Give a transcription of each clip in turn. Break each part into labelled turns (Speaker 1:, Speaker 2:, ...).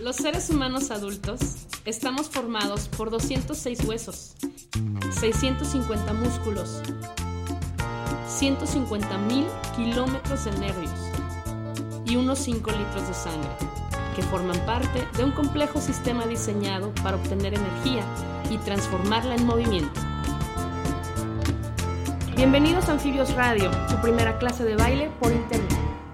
Speaker 1: Los seres humanos adultos estamos formados por 206 huesos, 650 músculos, 150,000 kilómetros de nervios y unos 5 litros de sangre, que forman parte de un complejo sistema diseñado para obtener energía y transformarla en movimiento. Bienvenidos a Anfibios Radio, tu primera clase de baile por internet.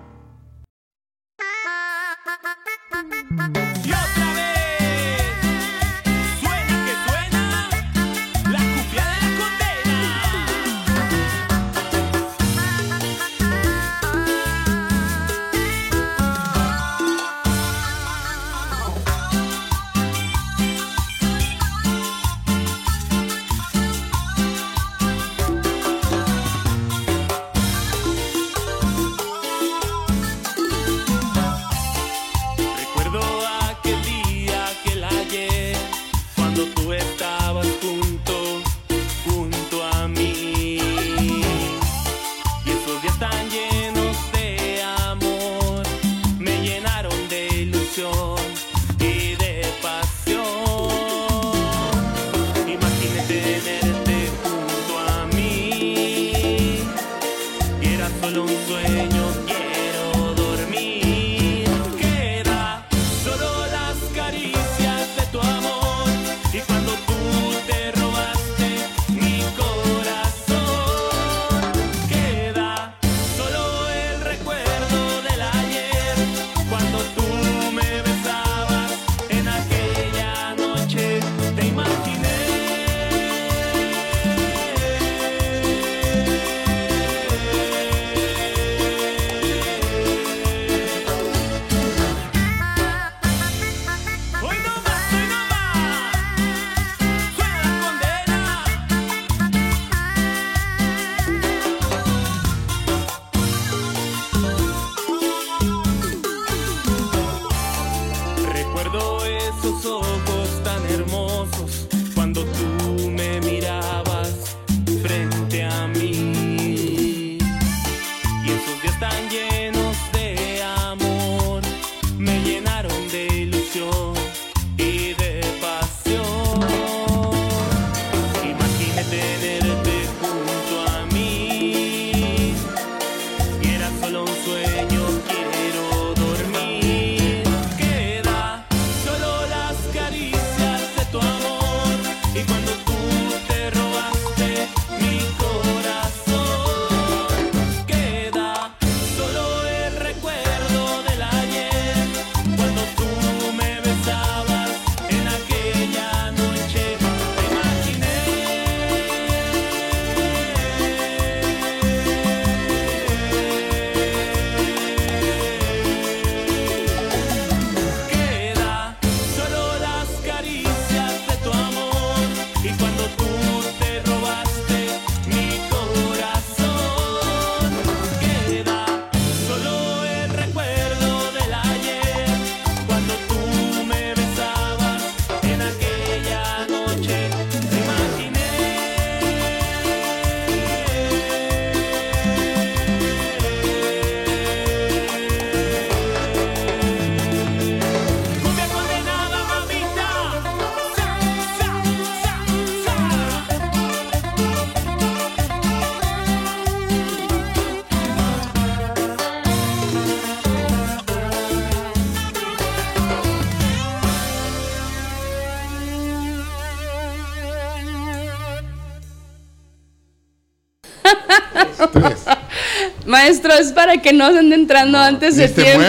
Speaker 2: Maestro, es para que no se ande entrando antes de tiempo.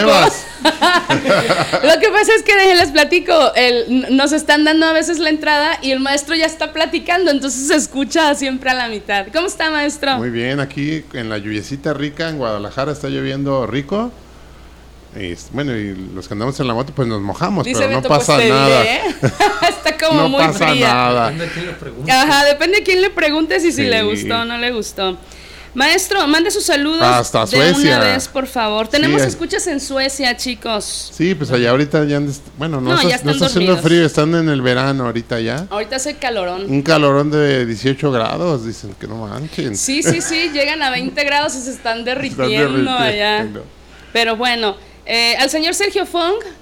Speaker 2: Lo que pasa es que les platico, nos están dando a veces la entrada y el maestro ya está platicando, entonces se escucha siempre a la mitad. ¿Cómo está, maestro?
Speaker 3: Muy bien, aquí en la lluviecita rica en Guadalajara está lloviendo rico. Y, bueno, y los que andamos en la moto pues nos mojamos, dice pero Beto, no pasa nada.
Speaker 2: Está como
Speaker 3: no
Speaker 2: muy
Speaker 3: pasa
Speaker 2: fría.
Speaker 3: Nada.
Speaker 4: Depende de quién le pregunte.
Speaker 2: Ajá, depende de quién le pregunte si le gustó o no le gustó. Maestro, mande sus saludos
Speaker 3: hasta
Speaker 2: de
Speaker 3: Suecia.
Speaker 2: una vez, por favor. Tenemos
Speaker 3: Sí,
Speaker 2: escuchas en Suecia, chicos.
Speaker 3: Sí, pues allá ahorita ya bueno, no está haciendo frío, están en el verano ahorita ya.
Speaker 2: Ahorita hace calorón.
Speaker 3: Un calorón de 18 grados, dicen que no manchen.
Speaker 2: Sí, llegan a 20 grados y se están derritiendo allá. Pero bueno, al señor Sergio Fong,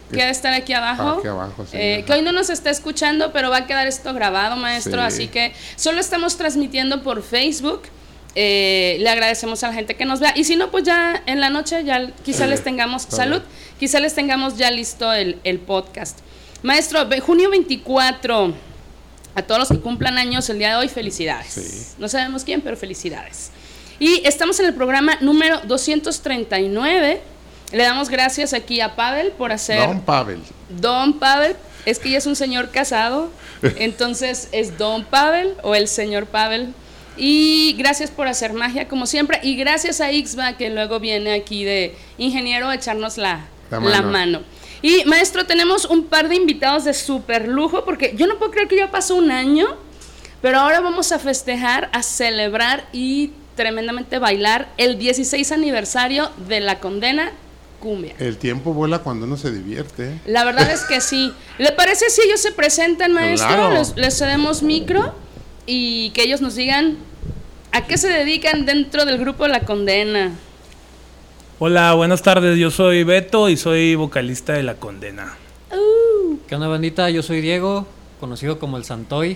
Speaker 2: que ha de estar aquí abajo.
Speaker 3: Aquí abajo, sí.
Speaker 2: Que hoy no nos está escuchando, pero va a quedar esto grabado, maestro, así que solo estamos transmitiendo por Facebook. Le agradecemos a la gente que nos vea, y si no, pues ya en la noche ya quizá les tengamos, quizá les tengamos ya listo el podcast. Maestro, junio 24, a todos los que cumplan años el día de hoy, felicidades. No sabemos quién, pero felicidades. Y estamos en el programa número 239. Le damos gracias aquí a Pavel por hacer... Don Pavel, es que ya es un señor casado, entonces es Don Pavel o el señor Pavel. Y gracias por hacer magia como siempre, y gracias a Ixba, que luego viene aquí de ingeniero a echarnos la mano. Y maestro, tenemos un par de invitados de super lujo, porque yo no puedo creer que ya pasó un año, pero ahora vamos a festejar, a celebrar y tremendamente bailar el 16 aniversario de La Condena Cumbia.
Speaker 3: El tiempo vuela cuando uno se divierte.
Speaker 2: La verdad es que sí. ¿Le parece si ellos se presentan, maestro? Claro. Les cedemos micro y que ellos nos digan a qué se dedican dentro del grupo La Condena.
Speaker 4: Hola, buenas tardes, yo soy Beto y soy vocalista de La Condena.
Speaker 5: ¿Qué onda, bandita? Yo soy Diego, conocido como el Santoy.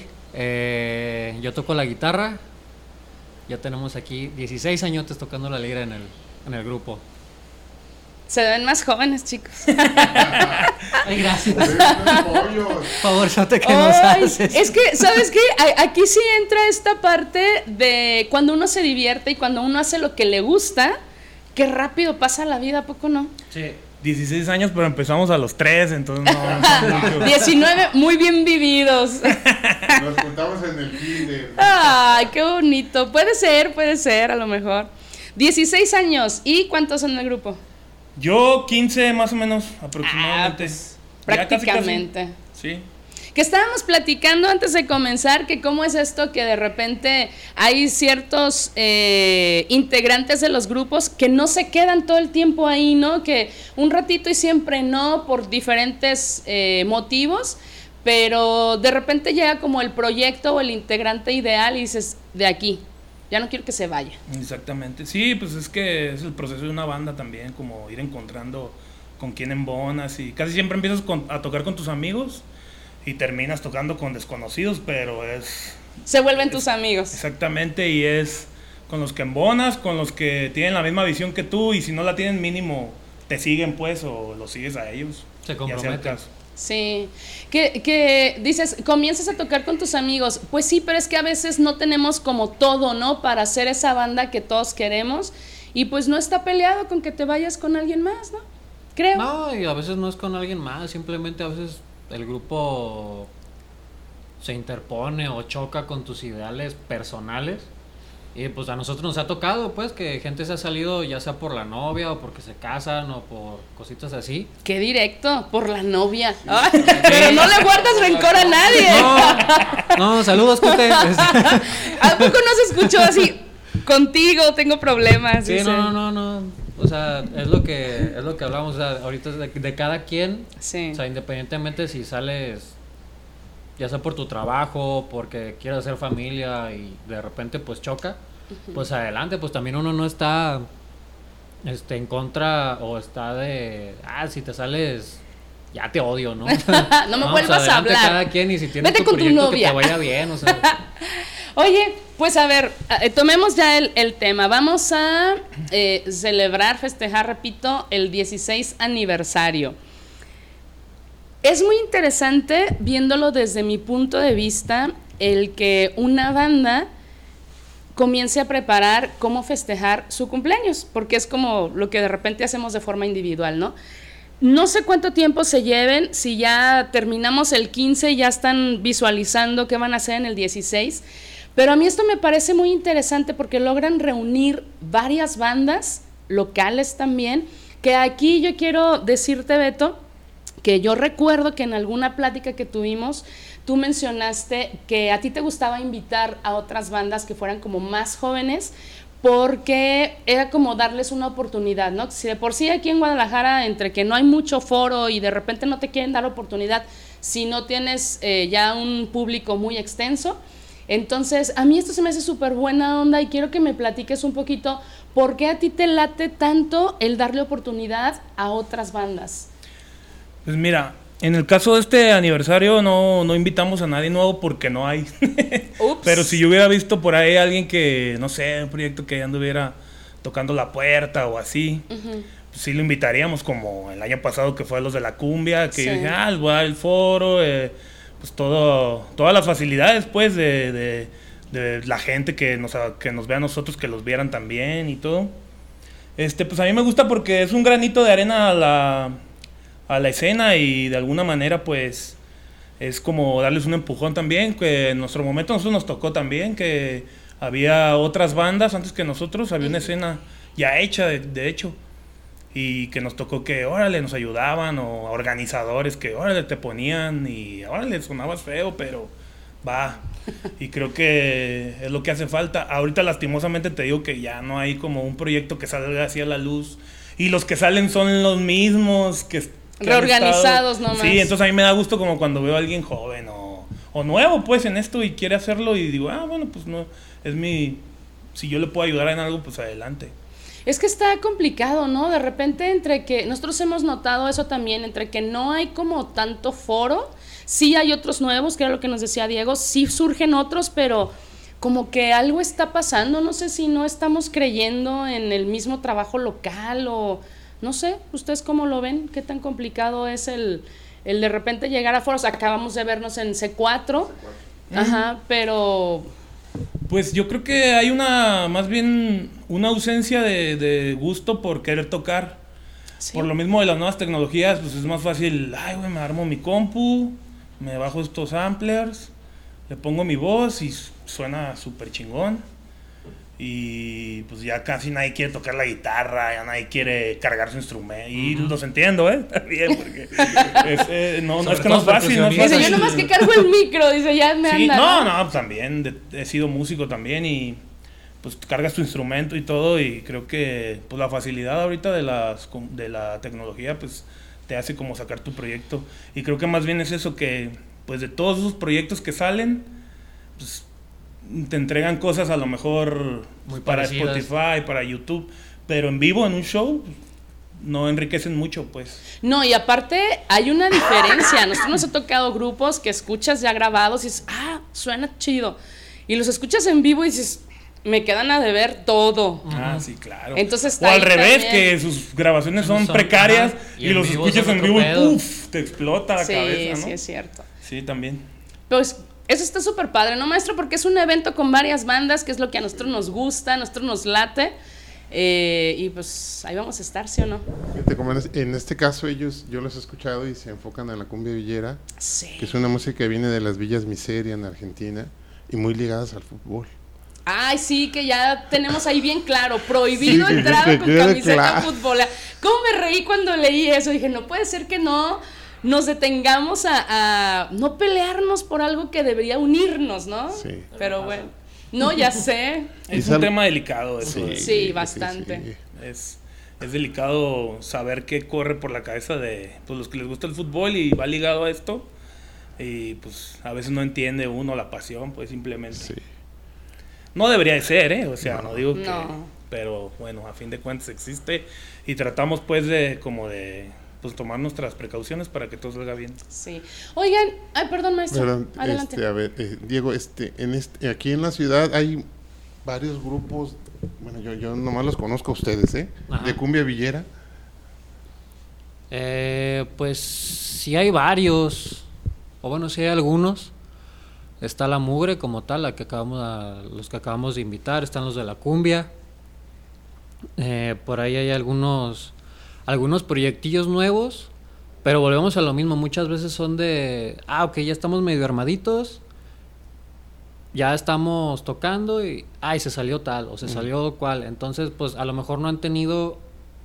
Speaker 5: Yo toco la guitarra. Ya tenemos aquí 16 añotes tocando la lira en el grupo.
Speaker 2: Se ven más jóvenes, chicos.
Speaker 5: Ay, gracias. Por favor, Sote, que nos haces.
Speaker 2: Es que, ¿sabes qué? Aquí sí entra esta parte de cuando uno se divierte y cuando uno hace lo que le gusta, qué rápido pasa la vida, ¿a poco no?
Speaker 4: Sí. 16 años, pero empezamos a los 3, entonces no
Speaker 2: 19 muy bien vividos.
Speaker 3: Nos juntamos en el kinder.
Speaker 2: Ay, qué bonito. Puede ser, a lo mejor. 16 años. ¿Y cuántos son en el grupo?
Speaker 4: Yo 15 más o menos, aproximadamente.
Speaker 2: Pues, prácticamente.
Speaker 4: Sí.
Speaker 2: Que estábamos platicando antes de comenzar, que cómo es esto que de repente hay ciertos integrantes de los grupos que no se quedan todo el tiempo ahí, ¿no? Que un ratito y siempre no, por diferentes motivos, pero de repente llega como el proyecto o el integrante ideal y dices, de aquí, ya no quiero que se vaya.
Speaker 4: Exactamente, sí, pues es que es el proceso de una banda también, como ir encontrando con quién embonas, y casi siempre empiezas a tocar con tus amigos y terminas tocando con desconocidos, pero
Speaker 2: se vuelven tus amigos.
Speaker 4: Exactamente, y es con los que embonas, con los que tienen la misma visión que tú, y si no la tienen mínimo, te siguen pues, o los sigues a ellos.
Speaker 5: Se comprometen.
Speaker 2: Sí, que dices, comienzas a tocar con tus amigos, pues sí, pero es que a veces no tenemos como todo, ¿no? Para hacer esa banda que todos queremos, y pues no está peleado con que te vayas con alguien más, ¿no? Creo.
Speaker 5: No, y a veces no es con alguien más, simplemente a veces el grupo se interpone o choca con tus ideales personales. Y pues a nosotros nos ha tocado pues que gente se ha salido ya sea por la novia o porque se casan o por cositas así.
Speaker 2: Qué directo, por la novia. Ay, pero no le guardas rencor a nadie.
Speaker 5: No, saludos, Cute.
Speaker 2: ¿A poco no se escuchó así? Contigo tengo problemas.
Speaker 5: Sí, no. O sea, es lo que hablamos, o sea, ahorita de cada quien.
Speaker 2: Sí.
Speaker 5: O sea, independientemente si sales ya sea por tu trabajo, porque quieres hacer familia y de repente pues choca, pues adelante, pues también uno no está en contra o está de, si te sales ya te odio, ¿no?
Speaker 2: No me vuelvas a hablar.
Speaker 5: Cada quien, y si tienes
Speaker 2: vete
Speaker 5: tu
Speaker 2: con
Speaker 5: proyecto
Speaker 2: tu novia,
Speaker 5: que te vaya bien, o sea.
Speaker 2: Oye, pues a ver, tomemos ya el tema. Vamos a celebrar, festejar, repito, el 16 aniversario. Es muy interesante, viéndolo desde mi punto de vista, el que una banda comience a preparar cómo festejar su cumpleaños, porque es como lo que de repente hacemos de forma individual, ¿no? No sé cuánto tiempo se lleven, si ya terminamos el 15 y ya están visualizando qué van a hacer en el 16, pero a mí esto me parece muy interesante porque logran reunir varias bandas locales también, que aquí yo quiero decirte, Beto, que yo recuerdo que en alguna plática que tuvimos, tú mencionaste que a ti te gustaba invitar a otras bandas que fueran como más jóvenes, porque era como darles una oportunidad, ¿no? Si de por sí aquí en Guadalajara, entre que no hay mucho foro y de repente no te quieren dar oportunidad, si no tienes ya un público muy extenso, entonces a mí esto se me hace súper buena onda y quiero que me platiques un poquito por qué a ti te late tanto el darle oportunidad a otras bandas.
Speaker 4: Pues mira, en el caso de este aniversario no invitamos a nadie nuevo porque no hay. Pero si yo hubiera visto por ahí a alguien que, no sé, un proyecto que anduviera tocando la puerta o así, pues sí lo invitaríamos, como el año pasado que fue a los de la cumbia, que yo dije, les voy a dar el foro, pues todas las facilidades pues de la gente que nos vea a nosotros, que los vieran también y todo. Pues a mí me gusta porque es un granito de arena a la escena, y de alguna manera pues es como darles un empujón también, que en nuestro momento a nosotros nos tocó también, que había otras bandas antes que nosotros, había una escena ya hecha de hecho, y que nos tocó que órale nos ayudaban, o organizadores que órale te ponían y órale sonabas feo pero va, y creo que es lo que hace falta. Ahorita lastimosamente te digo que ya no hay como un proyecto que salga así a la luz, y los que salen son los mismos que
Speaker 2: reorganizados nomás.
Speaker 4: Sí, entonces a mí me da gusto como cuando veo a alguien joven o nuevo pues en esto y quiere hacerlo, y digo, bueno, pues no, si yo le puedo ayudar en algo, pues adelante.
Speaker 2: Es que está complicado, ¿no? De repente entre que, nosotros hemos notado eso también, entre que no hay como tanto foro, sí hay otros nuevos, que era lo que nos decía Diego, sí surgen otros, pero como que algo está pasando, no sé si no estamos creyendo en el mismo trabajo local o... No sé, ¿ustedes cómo lo ven? ¿Qué tan complicado es el de repente llegar a foros? Acabamos de vernos en C4. Ajá, pero...
Speaker 4: Pues yo creo que hay más bien una ausencia de gusto por querer tocar. Sí. Por lo mismo de las nuevas tecnologías, pues es más fácil, me armo mi compu, me bajo estos samplers, le pongo mi voz y suena súper chingón. Y pues ya casi nadie quiere tocar la guitarra, ya nadie quiere cargar su instrumento. Y los entiendo, también, porque no es que no es fácil.
Speaker 2: Dice, yo nomás que cargo el micro, dice, ya me anda.
Speaker 4: No, también he sido músico también, y pues cargas tu instrumento y todo, y creo que pues la facilidad ahorita de la tecnología pues te hace como sacar tu proyecto. Y creo que más bien es eso, que pues de todos esos proyectos que salen, pues te entregan cosas a lo mejor muy para Spotify, para YouTube, pero en vivo, en un show, no enriquecen mucho, pues.
Speaker 2: No, y aparte hay una diferencia. Nosotros nos ha tocado grupos que escuchas ya grabados y dices, suena chido. Y los escuchas en vivo y dices, me quedan a deber todo.
Speaker 4: Sí, claro.
Speaker 2: Entonces
Speaker 4: o al revés, que sus grabaciones son precarias y los escuchas en vivo y te explota la cabeza, ¿no?
Speaker 2: Sí, es cierto.
Speaker 4: Sí, también.
Speaker 2: Pues eso está súper padre, ¿no, maestro? Porque es un evento con varias bandas, que es lo que a nosotros nos gusta, a nosotros nos late. Y pues ahí vamos a estar, ¿sí o no?
Speaker 3: En este caso yo los he escuchado y se enfocan en la cumbia villera, que es una música que viene de las villas miseria en Argentina y muy ligadas al fútbol.
Speaker 2: Ay, sí, que ya tenemos ahí bien claro, prohibido entrar con camiseta futbolera. ¿Cómo me reí cuando leí eso? Dije, no puede ser que no nos detengamos a no pelearnos por algo que debería unirnos, ¿no? Sí. Pero bueno, no, ya sé.
Speaker 4: Es un tema delicado eso.
Speaker 2: Sí, bastante.
Speaker 4: Sí. Es delicado saber qué corre por la cabeza de pues, los que les gusta el fútbol y va ligado a esto. Y pues a veces no entiende uno la pasión, pues simplemente. Sí. No debería de ser, o sea, no digo que... No. Pero bueno, a fin de cuentas existe y tratamos pues de pues tomar nuestras precauciones para que todo salga bien.
Speaker 2: Sí. Oigan, perdón, maestro. Adelante.
Speaker 3: A ver, Diego, aquí en la ciudad hay varios grupos, bueno, yo nomás los conozco a ustedes, de cumbia villera.
Speaker 5: Pues sí hay varios, o bueno, sí hay algunos. Está La Mugre como tal, los que acabamos de invitar, están los de la cumbia. Por ahí hay algunos proyectillos nuevos, pero volvemos a lo mismo, muchas veces son de, ok, ya estamos medio armaditos, ya estamos tocando y, se salió tal, o se salió cual, entonces pues a lo mejor no han tenido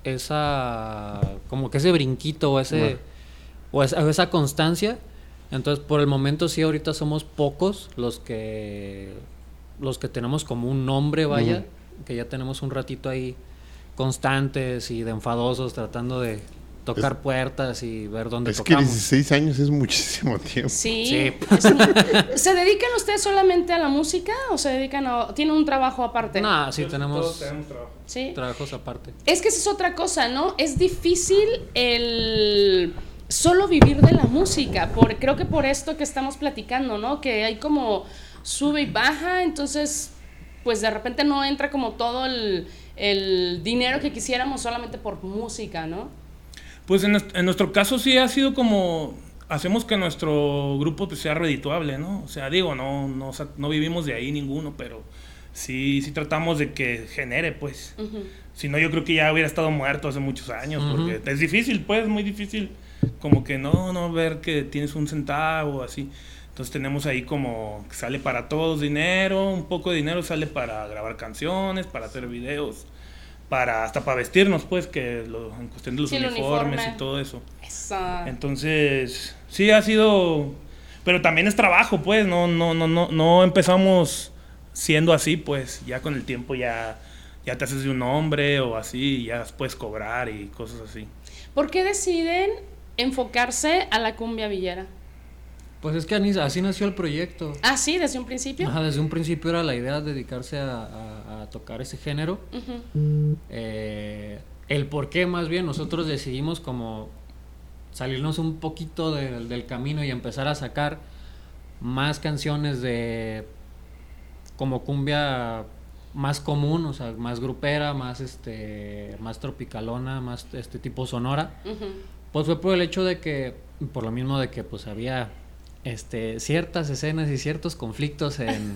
Speaker 5: como que ese brinquito o esa constancia. Entonces por el momento sí, ahorita somos pocos los que tenemos como un nombre, vaya, que ya tenemos un ratito ahí constantes y de enfadosos tratando de tocar puertas y ver dónde tocamos.
Speaker 3: Es que 16 años es muchísimo tiempo.
Speaker 2: Sí. ¿Se dedican ustedes solamente a la música o se dedican tienen un trabajo aparte?
Speaker 5: No, sí, tenemos
Speaker 4: trabajo.
Speaker 2: ¿Sí?
Speaker 5: Trabajos aparte.
Speaker 2: Es que esa es otra cosa, ¿no? Es difícil solo vivir de la música, creo que por esto que estamos platicando, ¿no? Que hay como sube y baja, entonces pues de repente no entra como todo el dinero que quisiéramos solamente por música, ¿no?
Speaker 4: Pues en nuestro caso sí ha sido como, hacemos que nuestro grupo pues sea redituable, ¿no? O sea, digo, no vivimos de ahí ninguno, pero sí tratamos de que genere, pues. Uh-huh. Si no, yo creo que ya hubiera estado muerto hace muchos años, uh-huh. Porque es difícil, pues, muy difícil, como que no ver que tienes un centavo, así. Entonces tenemos ahí como que sale para todos dinero, un poco de dinero sale para grabar canciones, para hacer videos, hasta para vestirnos, pues, en cuestión de los uniformes y todo eso. Entonces, sí ha sido, pero también es trabajo, pues, no empezamos siendo así, pues, ya con el tiempo ya te haces de un nombre o así, ya puedes cobrar y cosas así.
Speaker 2: ¿Por qué deciden enfocarse a la cumbia villera?
Speaker 5: Pues es que así nació el proyecto.
Speaker 2: ¿Ah, sí? ¿Desde un principio?
Speaker 5: Ajá, desde un principio era la idea de dedicarse a tocar ese género. Uh-huh. El por qué, más bien, nosotros decidimos como salirnos un poquito del camino y empezar a sacar más canciones de como cumbia más común, o sea, más grupera, más tropicalona, más tipo sonora. Uh-huh. Pues fue por el hecho de que, por lo mismo de que pues había ciertas escenas y ciertos conflictos en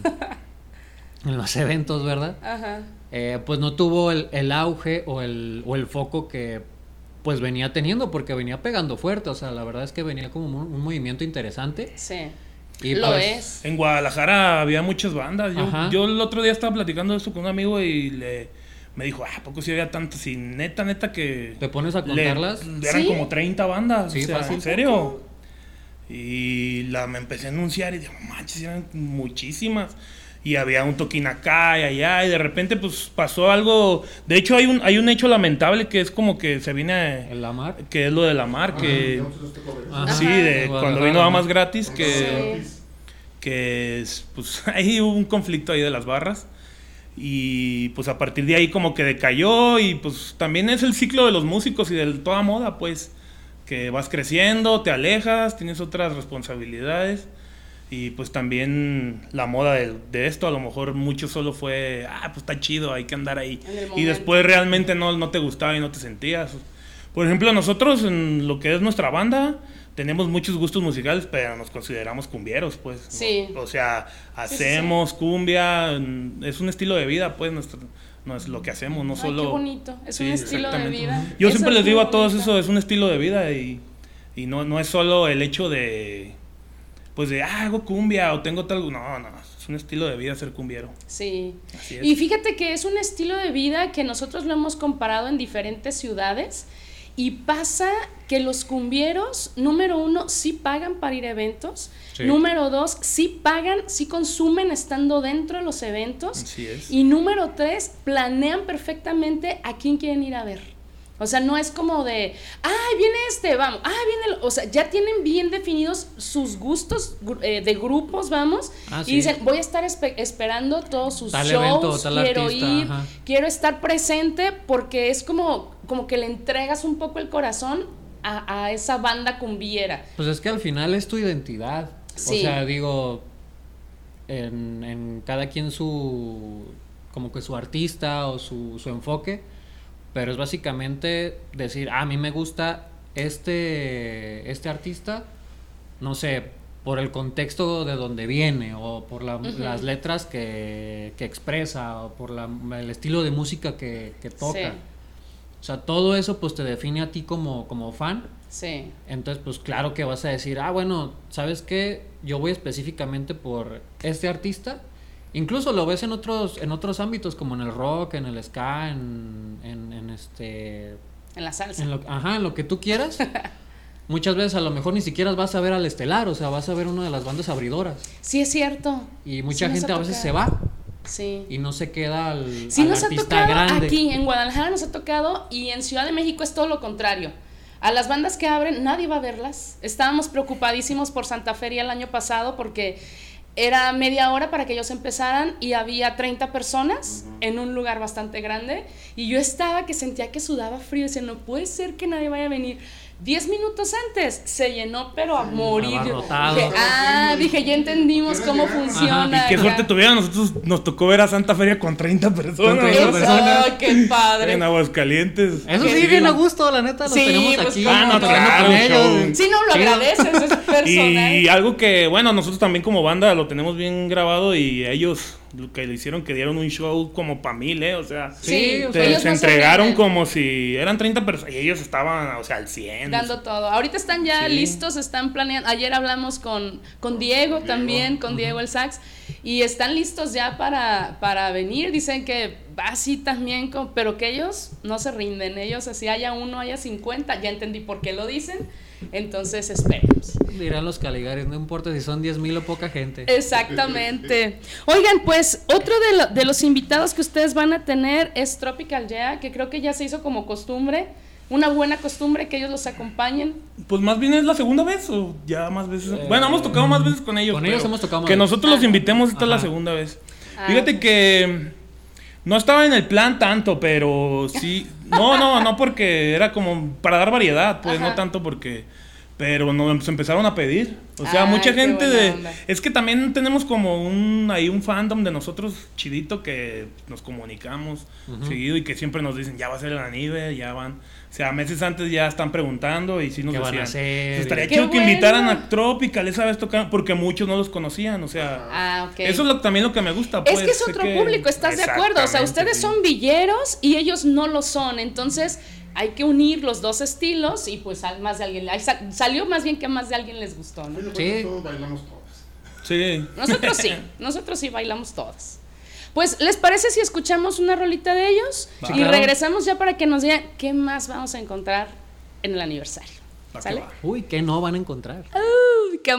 Speaker 5: los eventos, ¿verdad? Uh-huh. Pues no tuvo el auge o el foco que pues venía teniendo, porque venía pegando fuerte, o sea, la verdad es que venía como un movimiento interesante.
Speaker 2: Sí.
Speaker 4: Y lo pues, es. En Guadalajara había muchas bandas. Yo el otro día estaba platicando esto con un amigo y me dijo, ¿a poco sí había tantas? Y neta que...
Speaker 5: ¿Te pones a contarlas?
Speaker 4: Eran como 30 bandas.
Speaker 5: Sí,
Speaker 4: o sea,
Speaker 5: fácil.
Speaker 4: ¿En serio? Y me empecé a anunciar y dije, manches, eran muchísimas. Y había un toquín acá y allá, y de repente pues pasó algo. De hecho hay un hecho lamentable que es como que se viene
Speaker 5: ¿El La Mar?
Speaker 4: Que es lo de La Mar, que sí, cuando vino Damas Gratis, que pues ahí hubo un conflicto ahí de las barras. Y pues a partir de ahí como que decayó. Y pues también es el ciclo de los músicos y de toda moda, pues, que vas creciendo, te alejas, tienes otras responsabilidades. Y pues también la moda de esto, a lo mejor mucho solo fue, pues está chido, hay que andar ahí. Y después realmente no te gustaba y no te sentías. Por ejemplo, nosotros en lo que es nuestra banda, tenemos muchos gustos musicales, pero nos consideramos cumbieros, pues.
Speaker 2: Sí.
Speaker 4: ¿no? O sea, hacemos cumbia, es un estilo de vida, pues, no es lo que hacemos, no solo...
Speaker 2: Qué bonito, es un estilo de vida.
Speaker 4: Yo siempre les digo a todos eso, es un estilo de vida y no es solo el hecho de... Pues hago cumbia o tengo tal... No, es un estilo de vida ser cumbiero.
Speaker 2: Sí. Y fíjate que es un estilo de vida que nosotros lo hemos comparado en diferentes ciudades y pasa que los cumbieros, número 1, sí pagan para ir a eventos. Sí. Número 2, sí pagan, sí consumen estando dentro de los eventos.
Speaker 4: Así es.
Speaker 2: Y número 3, planean perfectamente a quién quieren ir a ver. O sea, no es como de, viene vamos, viene o sea, ya tienen bien definidos sus gustos de grupos, vamos, y dicen, voy a estar esperando todos sus
Speaker 5: tal
Speaker 2: shows,
Speaker 5: evento, tal
Speaker 2: quiero
Speaker 5: artista,
Speaker 2: ir, quiero estar presente, porque es como que le entregas un poco el corazón a esa banda cumbiera.
Speaker 5: Pues es que al final es tu identidad. Sí. O sea, digo, en cada quien como que su artista o su enfoque. Pero es básicamente decir, a mí me gusta este artista, no sé, por el contexto de donde viene, o por las letras que expresa, o por el estilo de música que toca. Sí. O sea, todo eso pues te define a ti como fan.
Speaker 2: Sí.
Speaker 5: Entonces, pues claro que vas a decir, bueno, ¿sabes qué? Yo voy específicamente por este artista. Incluso lo ves en otros ámbitos, como en el rock, en el ska, en
Speaker 2: la salsa.
Speaker 5: En lo que tú quieras. Muchas veces a lo mejor ni siquiera vas a ver al estelar, o sea, vas a ver una de las bandas abridoras.
Speaker 2: Sí, es cierto.
Speaker 5: Y mucha gente a veces se va.
Speaker 2: Sí.
Speaker 5: Y no se queda al
Speaker 2: nos
Speaker 5: artista
Speaker 2: ha tocado
Speaker 5: grande.
Speaker 2: Aquí en Guadalajara nos ha tocado, y en Ciudad de México es todo lo contrario. A las bandas que abren, nadie va a verlas. Estábamos preocupadísimos por Santa Feria el año pasado porque era media hora para que ellos empezaran y había 30 personas en un lugar bastante grande y yo estaba que sentía que sudaba frío y decía, no puede ser que nadie vaya a venir. 10 minutos antes se llenó, pero a morir.
Speaker 5: Dije,
Speaker 2: ya entendimos cómo funciona.
Speaker 4: Y qué suerte tuvieron, nosotros nos tocó ver a Santa Feria con 30 personas.
Speaker 2: ¡Ay, qué padre!
Speaker 4: En Aguascalientes.
Speaker 5: Eso sí, bien a gusto, la neta, los tenemos
Speaker 2: pues,
Speaker 5: aquí.
Speaker 4: Claro,
Speaker 2: ellos. Sí, no, lo agradeces, es personal.
Speaker 4: Y algo que, bueno, nosotros también como banda lo tenemos bien grabado y ellos lo que le hicieron que dieron un show como pa' 1000, o sea,
Speaker 2: sí,
Speaker 4: se entregaron como si eran 30 personas y ellos estaban, o sea, al 100.
Speaker 2: Dando todo. Ahorita están ya listos, están planeando. Ayer hablamos con Diego también, con Diego el sax, y están listos ya para venir. Dicen que va así también, pero que ellos no se rinden. Ellos, así haya 1, haya 50, ya entendí por qué lo dicen. Entonces esperemos.
Speaker 5: Dirán los Caligaris, no importa si son 10,000 o poca gente.
Speaker 2: Exactamente. Oigan, pues otro de los invitados que ustedes van a tener es Tropical Yeah, que creo que ya se hizo como costumbre, una buena costumbre que ellos los acompañen.
Speaker 4: Pues más bien es la segunda vez o ya más veces. Bueno, hemos tocado más veces con ellos.
Speaker 5: Con ellos hemos tocado más
Speaker 4: que
Speaker 5: veces.
Speaker 4: Nosotros los invitemos, esta es la segunda vez. Fíjate que no estaba en el plan tanto, pero sí. No, porque era como para dar variedad, pues no tanto porque. Pero nos empezaron a pedir. O sea, mucha gente es que también tenemos como un fandom de nosotros chidito que nos comunicamos seguido y que siempre nos dicen, ya va a ser la nieve, ya van. O sea, meses antes ya están preguntando y sí nos decían. Estaría chido que invitaran a Tropical esa vez tocar, porque muchos no los conocían, o sea. Eso es también lo que me gusta, pues.
Speaker 2: Es que es otro público, ¿estás de acuerdo? O sea, ustedes son villeros y ellos no lo son, entonces hay que unir los dos estilos y pues a más de alguien, salió más bien que a más de alguien les gustó, ¿no?
Speaker 3: Sí. Todos bailamos todas.
Speaker 4: Sí.
Speaker 2: Nosotros sí bailamos todas. Pues, ¿les parece si escuchamos una rolita de ellos?
Speaker 4: Sí,
Speaker 2: y regresamos ya para que nos digan qué más vamos a encontrar en el aniversario. ¿Sale?
Speaker 5: Uy, ¿qué no van a encontrar?
Speaker 2: Qué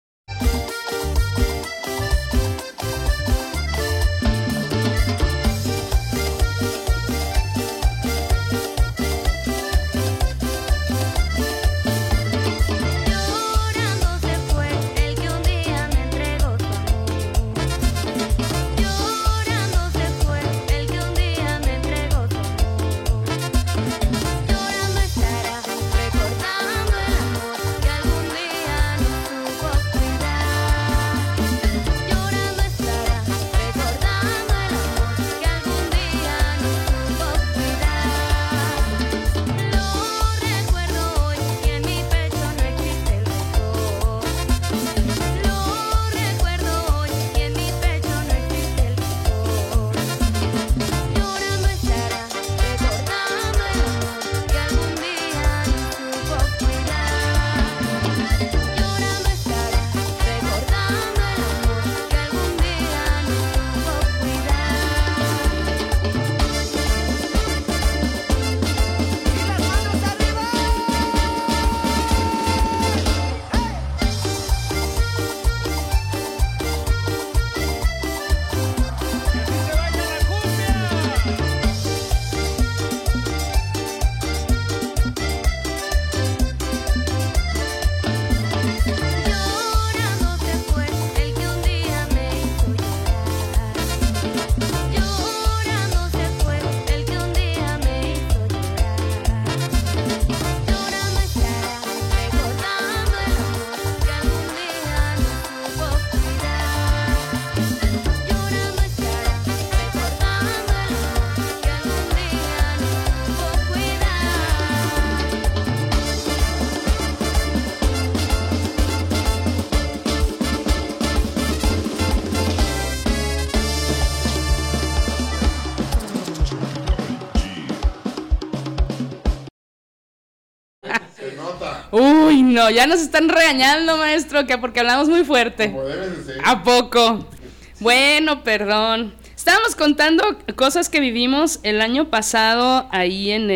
Speaker 2: Uy, no, ya nos están regañando, maestro, que porque hablamos muy fuerte.
Speaker 3: Como debe de ser.
Speaker 2: ¿A poco? Bueno, perdón. Estábamos contando cosas que vivimos el año pasado ahí en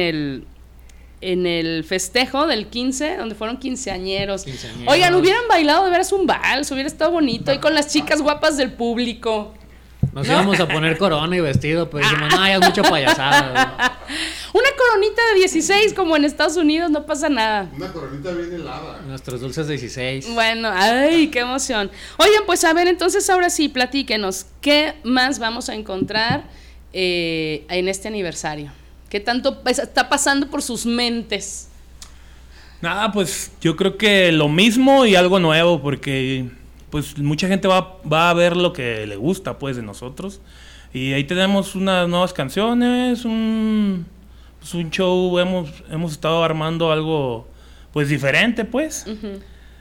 Speaker 2: el festejo del 15, donde fueron quinceañeros. Oigan, hubieran bailado de veras un vals, hubiera estado bonito, y con las chicas guapas del público.
Speaker 5: Nos íbamos a poner corona y vestido, pero dijimos, no, ya es mucha payasada.
Speaker 2: Una coronita de 16 como en Estados Unidos, no pasa nada.
Speaker 3: Una coronita bien helada.
Speaker 5: Nuestros dulces 16.
Speaker 2: Bueno, ay, qué emoción. Oigan, pues a ver, entonces ahora sí, platíquenos, ¿qué más vamos a encontrar en este aniversario? ¿Qué tanto está pasando por sus mentes?
Speaker 4: Nada, pues yo creo que lo mismo y algo nuevo, porque pues mucha gente va a ver lo que le gusta pues de nosotros. Y ahí tenemos unas nuevas canciones, un show, hemos estado armando algo pues diferente pues. Uh-huh.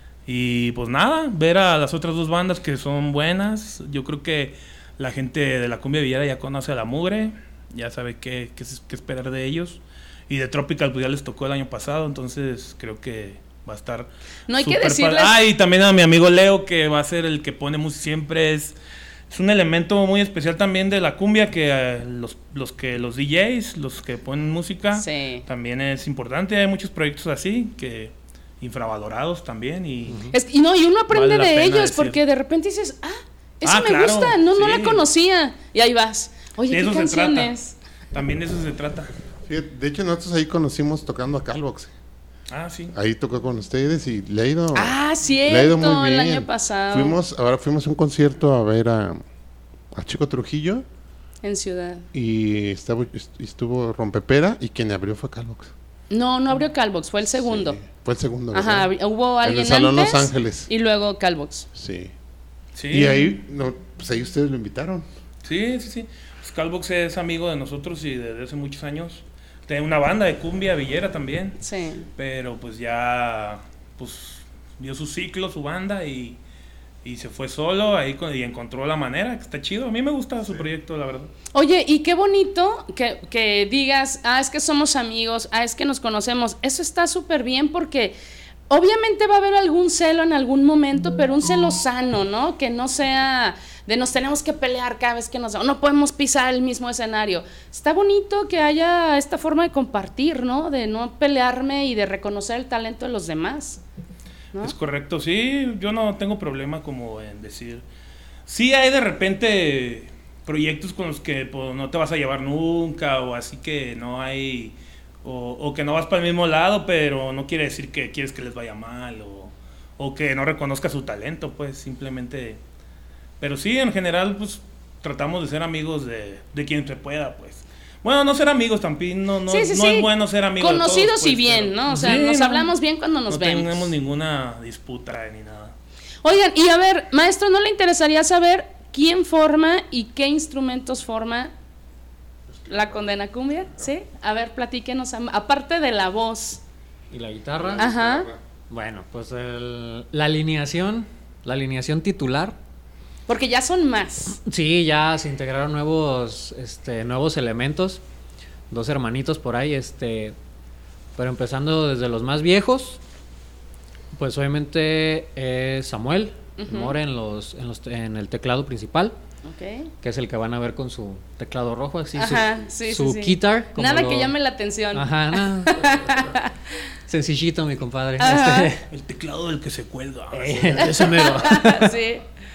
Speaker 4: Y pues nada, ver a las otras dos bandas que son buenas. Yo creo que la gente de la Cumbia Villera ya conoce a La Mugre, ya sabe qué esperar de ellos. Y de Tropical pues ya les tocó el año pasado, entonces creo que va a estar...
Speaker 2: No hay que decirles...
Speaker 4: y también a mi amigo Leo, que va a ser el que pone música siempre. Es un elemento muy especial también de la cumbia, que los DJs, los que ponen música, sí, también es importante. Hay muchos proyectos así, que infravalorados también. Y
Speaker 2: uno aprende vale de ellos, decir. Porque de repente dices, esa me claro, gusta, no la conocía. Y ahí vas, oye, ¿qué canciones?
Speaker 4: También de eso se trata.
Speaker 3: De hecho, nosotros ahí conocimos tocando a Calvox.
Speaker 4: Sí.
Speaker 3: Ahí tocó con ustedes y le ha ido,
Speaker 2: cierto,
Speaker 3: le ha ido muy bien.
Speaker 2: El año pasado.
Speaker 3: Fuimos a un concierto a ver a Chico Trujillo.
Speaker 2: En Ciudad.
Speaker 3: Y estuvo Rompepera y quien abrió fue Calvox.
Speaker 2: No abrió Calvox, fue el segundo.
Speaker 3: Sí, fue el segundo.
Speaker 2: Ajá, ¿verdad? Hubo alguien
Speaker 3: en el Salón
Speaker 2: antes
Speaker 3: Los Ángeles.
Speaker 2: Y luego Calvox.
Speaker 3: Sí. Y ahí, pues ahí ustedes lo invitaron.
Speaker 4: Sí. Pues Calvox es amigo de nosotros y desde hace muchos años. Tiene una banda de cumbia villera también.
Speaker 2: Sí.
Speaker 4: Pero pues ya dio su ciclo, su banda y se fue solo ahí y encontró la manera, que está chido. A mí me gusta su proyecto, la verdad.
Speaker 2: Oye, y qué bonito que digas, es que somos amigos, es que nos conocemos. Eso está súper bien porque obviamente va a haber algún celo en algún momento, pero un celo sano, ¿no? Que no sea de nos tenemos que pelear cada vez que no podemos pisar el mismo escenario. Está bonito que haya esta forma de compartir, ¿no? De no pelearme y de reconocer el talento de los demás, ¿no?
Speaker 4: Es correcto, sí, yo no tengo problema como en decir, sí hay de repente proyectos con los que pues, no te vas a llevar nunca o así que no hay, o que no vas para el mismo lado, pero no quiere decir que quieres que les vaya mal o que no reconozca su talento, pues simplemente, pero sí, en general, pues tratamos de ser amigos de quien se pueda, pues. Bueno, no ser amigos también, no es bueno ser amigos
Speaker 2: conocidos de todos, pues, y bien,
Speaker 4: pero,
Speaker 2: ¿no? O sea, nos hablamos bien cuando nos vemos.
Speaker 4: No tenemos ninguna disputa ni nada.
Speaker 2: Oigan, y a ver, maestro, ¿no le interesaría saber quién forma y qué instrumentos forma la Condena Cumbia? ¿Sí? A ver, platíquenos, aparte de la voz.
Speaker 5: ¿Y la guitarra?
Speaker 2: Ajá.
Speaker 5: Bueno, pues la alineación titular.
Speaker 2: Porque ya son más.
Speaker 5: Sí, ya se integraron nuevos elementos. 2 hermanitos por ahí, pero empezando desde los más viejos, pues obviamente Samuel More en el teclado principal. Okay. Que es el que van a ver con su teclado rojo, así. Ajá, su guitar.
Speaker 2: Nada que llame la atención.
Speaker 5: Ajá, nada. Sencillito, mi compadre.
Speaker 4: El teclado del que se cuelga.
Speaker 5: Ese mero.
Speaker 2: Sí.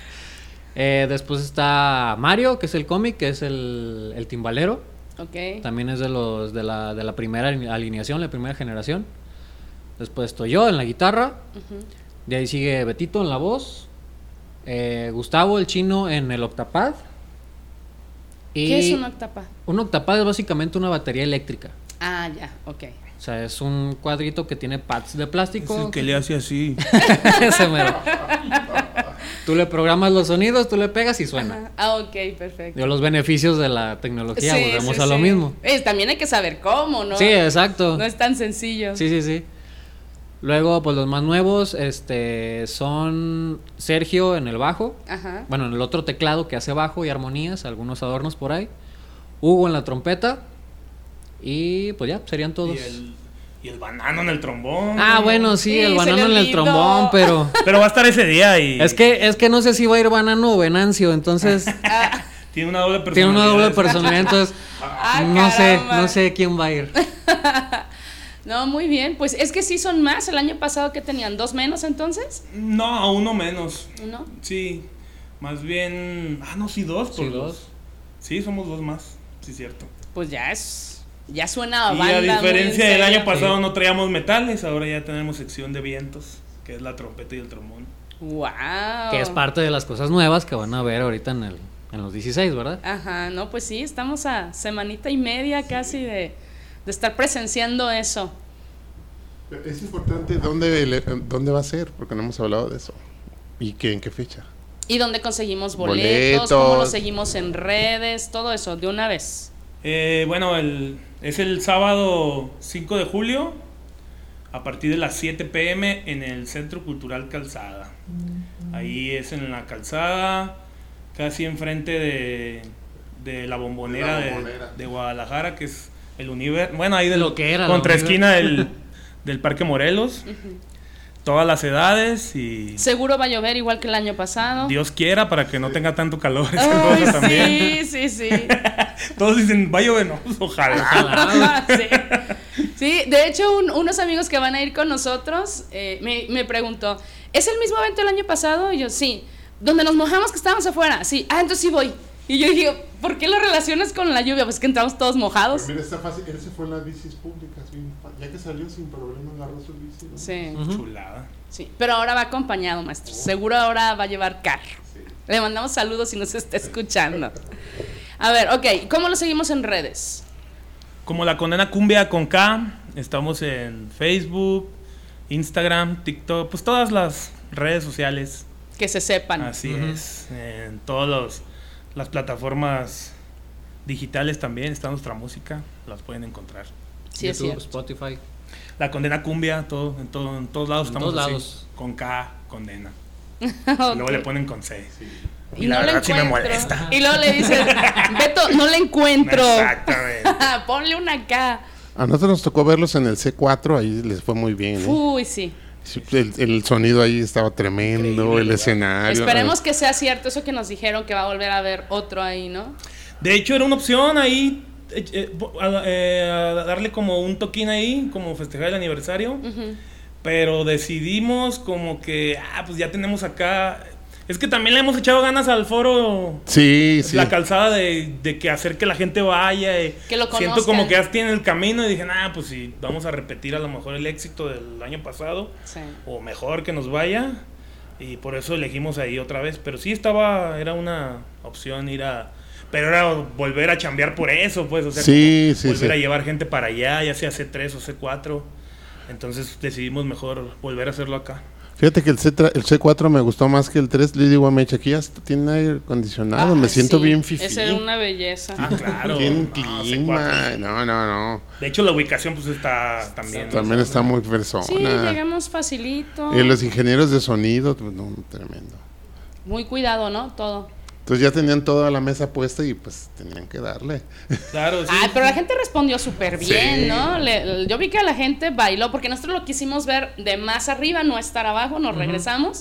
Speaker 5: Después está Mario, que es el cómic, que es el timbalero.
Speaker 2: Okay.
Speaker 5: También es de la primera alineación, la primera generación. Después estoy yo en la guitarra. De ahí sigue Betito en la voz. Gustavo, el chino, en el octapad.
Speaker 2: ¿Qué es un octapad?
Speaker 5: Un octapad es básicamente una batería eléctrica.
Speaker 2: Ah, ya, ok.
Speaker 5: O sea, es un cuadrito que tiene pads de plástico.
Speaker 4: Es el que le hace así.
Speaker 5: Ese mero. Tú le programas los sonidos, tú le pegas y suena.
Speaker 2: Ok, perfecto.
Speaker 5: Los beneficios de la tecnología, volvemos a lo mismo.
Speaker 2: También hay que saber cómo, ¿no?
Speaker 5: Sí, exacto.
Speaker 2: No es tan sencillo.
Speaker 5: Sí. Luego, pues los más nuevos son Sergio en el bajo.
Speaker 2: Ajá.
Speaker 5: Bueno, en el otro teclado que hace bajo y armonías, algunos adornos por ahí. Hugo en la trompeta. Y pues ya, serían todos.
Speaker 4: Y el banano en el trombón.
Speaker 5: Bueno, sí, el banano en el trombón, pero...
Speaker 4: Pero va a estar ese día y...
Speaker 5: Es que no sé si va a ir banano o Venancio, entonces...
Speaker 4: Tiene una doble personalidad.
Speaker 5: Tiene una doble personalidad, entonces... no sé quién va a ir.
Speaker 2: No, muy bien. Pues es que sí son más. El año pasado, ¿qué tenían? ¿2 menos entonces?
Speaker 4: No, 1 menos.
Speaker 2: ¿1?
Speaker 4: Sí. Más bien... no, sí, 2.
Speaker 5: Sí, 2.
Speaker 4: Sí, somos 2 más. Sí, cierto.
Speaker 2: Pues ya suena a banda.
Speaker 4: Y a diferencia del año pasado no traíamos metales, ahora ya tenemos sección de vientos, que es la trompeta y el trombón.
Speaker 2: ¡Wow!
Speaker 5: Que es parte de las cosas nuevas que van a ver ahorita en los 16, ¿verdad?
Speaker 2: Ajá, no, pues sí, estamos a semanita y media casi de estar presenciando eso.
Speaker 3: Es importante dónde va a ser, porque no hemos hablado de eso. ¿Y en qué fecha?
Speaker 2: ¿Y dónde conseguimos boletos? ¿Cómo lo seguimos en redes? Todo eso, de una vez.
Speaker 4: Bueno, es el sábado 5 de julio, a partir de las 7 p.m. en el Centro Cultural Calzada. Ahí es en la Calzada, casi enfrente de la Bombonera de Guadalajara, que es el Universo. Bueno, ahí
Speaker 5: lo que era
Speaker 4: contraesquina del Parque Morelos. Todas las edades y...
Speaker 2: Seguro va a llover igual que el año pasado.
Speaker 4: Dios quiera para que no tenga tanto calor.
Speaker 2: Ay, sí,
Speaker 4: también.
Speaker 2: sí.
Speaker 4: Todos dicen, va a llover, no, pues, ojalá.
Speaker 2: Sí, de hecho unos amigos que van a ir con nosotros me preguntó, ¿es el mismo evento del año pasado? Y yo, sí. ¿Donde nos mojamos que estábamos afuera? Sí. Ah, entonces sí voy. Y yo dije, ¿por qué lo relacionas con la lluvia? Pues que entramos todos mojados.
Speaker 3: Pero mira, está fácil. Él se fue en las bicis públicas. Ya que salió sin problema, agarró su bici, ¿no?
Speaker 2: Sí.
Speaker 4: Chulada.
Speaker 2: Sí, pero ahora va acompañado, maestro. Seguro ahora va a llevar carro. Sí. Le mandamos saludos si nos está escuchando. A ver, ok, ¿cómo lo seguimos en redes?
Speaker 4: Como La Condena Cumbia con K. Estamos en Facebook, Instagram, TikTok, pues todas las redes sociales.
Speaker 2: Que se sepan.
Speaker 4: Así es. En todas las plataformas digitales también está nuestra música. Las pueden encontrar.
Speaker 2: Sí,
Speaker 5: YouTube,
Speaker 2: es cierto.
Speaker 5: Spotify.
Speaker 4: La Condena Cumbia, en todos lados estamos
Speaker 5: todos
Speaker 4: así,
Speaker 5: lados.
Speaker 4: con K, Condena.
Speaker 2: Okay.
Speaker 4: Luego le ponen con C. Sí.
Speaker 2: Y
Speaker 4: la
Speaker 2: no
Speaker 4: verdad
Speaker 2: le
Speaker 4: sí me
Speaker 2: encuentro.
Speaker 4: molesta.
Speaker 2: Y luego le dices, Beto, no le encuentro.
Speaker 4: Exactamente.
Speaker 2: Ponle una K.
Speaker 3: A nosotros nos tocó verlos en el C4, ahí les fue muy bien.
Speaker 2: Uy, sí.
Speaker 3: El sonido ahí estaba tremendo,
Speaker 4: increíble,
Speaker 3: el escenario.
Speaker 2: Esperemos que sea cierto eso que nos dijeron, que va a volver a haber otro ahí, ¿no?
Speaker 4: De hecho, era una opción ahí, darle como un toquín ahí, como festejar el aniversario. Pero decidimos como que, pues ya tenemos acá... Es que también le hemos echado ganas al foro.
Speaker 3: Sí, sí.
Speaker 4: La calzada de que hacer que la gente vaya.
Speaker 2: Que lo conozcan.
Speaker 4: Siento como que ya tiene el camino y dije, pues sí, vamos a repetir a lo mejor el éxito del año pasado.
Speaker 2: Sí.
Speaker 4: O mejor que nos vaya. Y por eso elegimos ahí otra vez. Pero sí era una opción pero era volver a chambear por eso, pues. O sea, volver a llevar gente para allá, ya sea C3 o C4. Entonces decidimos mejor volver a hacerlo acá.
Speaker 3: Fíjate que el C4 me gustó más que el 3. Le digo a Mecha, aquí ya tiene aire acondicionado, me siento bien fifí.
Speaker 2: Esa es una belleza.
Speaker 4: Claro.
Speaker 3: Tiene clima. No.
Speaker 4: De hecho, la ubicación pues está también.
Speaker 3: También está muy persona.
Speaker 2: Sí, llegamos facilito.
Speaker 3: Y los ingenieros de sonido, pues no, tremendo.
Speaker 2: Muy cuidado, ¿no? Todo.
Speaker 3: Entonces ya tenían toda la mesa puesta y pues tenían que darle.
Speaker 4: Claro, sí.
Speaker 2: Pero la gente respondió súper bien, ¿no? Yo vi que la gente bailó, porque nosotros lo quisimos ver de más arriba, no estar abajo, nos regresamos.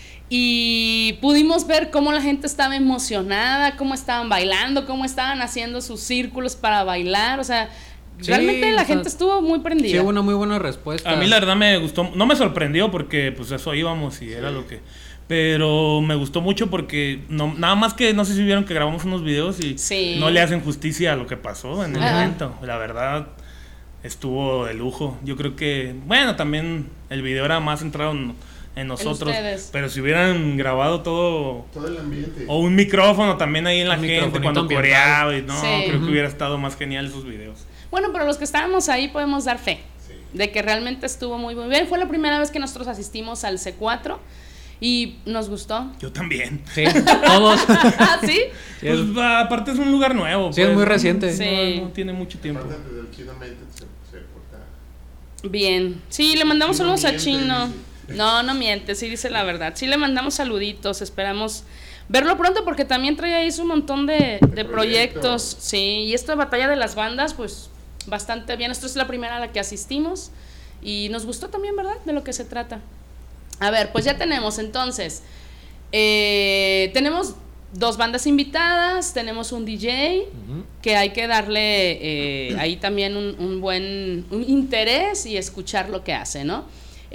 Speaker 2: Y pudimos ver cómo la gente estaba emocionada, cómo estaban bailando, cómo estaban haciendo sus círculos para bailar, o sea... Realmente la gente estuvo muy prendida.
Speaker 5: Sí, hubo una muy buena respuesta.
Speaker 4: A mí la verdad me gustó, no me sorprendió porque pues eso íbamos y era lo que... Pero me gustó mucho porque nada más que no sé si vieron que grabamos unos videos y no le hacen justicia a lo que pasó en el evento. La verdad estuvo de lujo. Yo creo que, bueno, también el video era más centrado en nosotros. Pero si hubieran grabado todo
Speaker 3: el ambiente.
Speaker 4: O un micrófono también ahí en la gente cuando coreaba y creo que hubiera estado más genial esos videos.
Speaker 2: Bueno, pero los que estábamos ahí podemos dar fe de que realmente estuvo muy bien. Fue la primera vez que nosotros asistimos al C4 y nos gustó.
Speaker 4: Yo también.
Speaker 5: Sí, todos.
Speaker 2: ¿Ah, sí?
Speaker 4: Pues aparte es un lugar nuevo.
Speaker 5: Sí, pues, es muy reciente.
Speaker 2: Sí.
Speaker 4: No tiene mucho tiempo.
Speaker 2: Bien. Sí, le mandamos saludos a Chino. No miente, sí dice la verdad. Sí le mandamos saluditos, esperamos verlo pronto porque también trae ahí un montón de proyectos. Sí, y esta batalla de las bandas, pues bastante bien. Esto es la primera a la que asistimos y nos gustó también, ¿verdad? De lo que se trata. A ver, pues ya tenemos entonces, tenemos 2 bandas invitadas, tenemos un DJ que hay que darle ahí también un buen interés y escuchar lo que hace, ¿no?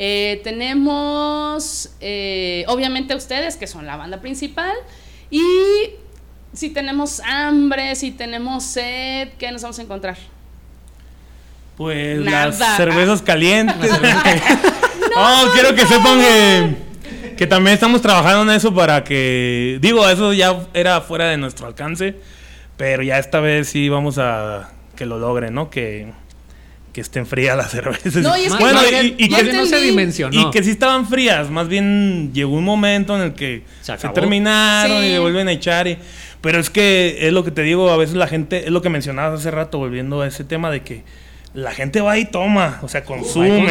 Speaker 2: Tenemos obviamente ustedes que son la banda principal y si tenemos hambre, si tenemos sed, ¿qué nos vamos a encontrar?
Speaker 4: Pues las cervezas calientes. Quiero que sepan que también estamos trabajando en eso para que, eso ya era fuera de nuestro alcance, pero ya esta vez sí vamos a que lo logren, ¿no? Que que estén frías las cervezas.
Speaker 2: No, y es que
Speaker 4: bueno,
Speaker 5: y que no se dimensionó.
Speaker 4: Y que sí estaban frías, más bien llegó un momento en el que se terminaron y le vuelven a echar. Pero es que es lo que te digo, a veces la gente, es lo que mencionabas hace rato, volviendo a ese tema de que la gente va y toma, o sea, consume.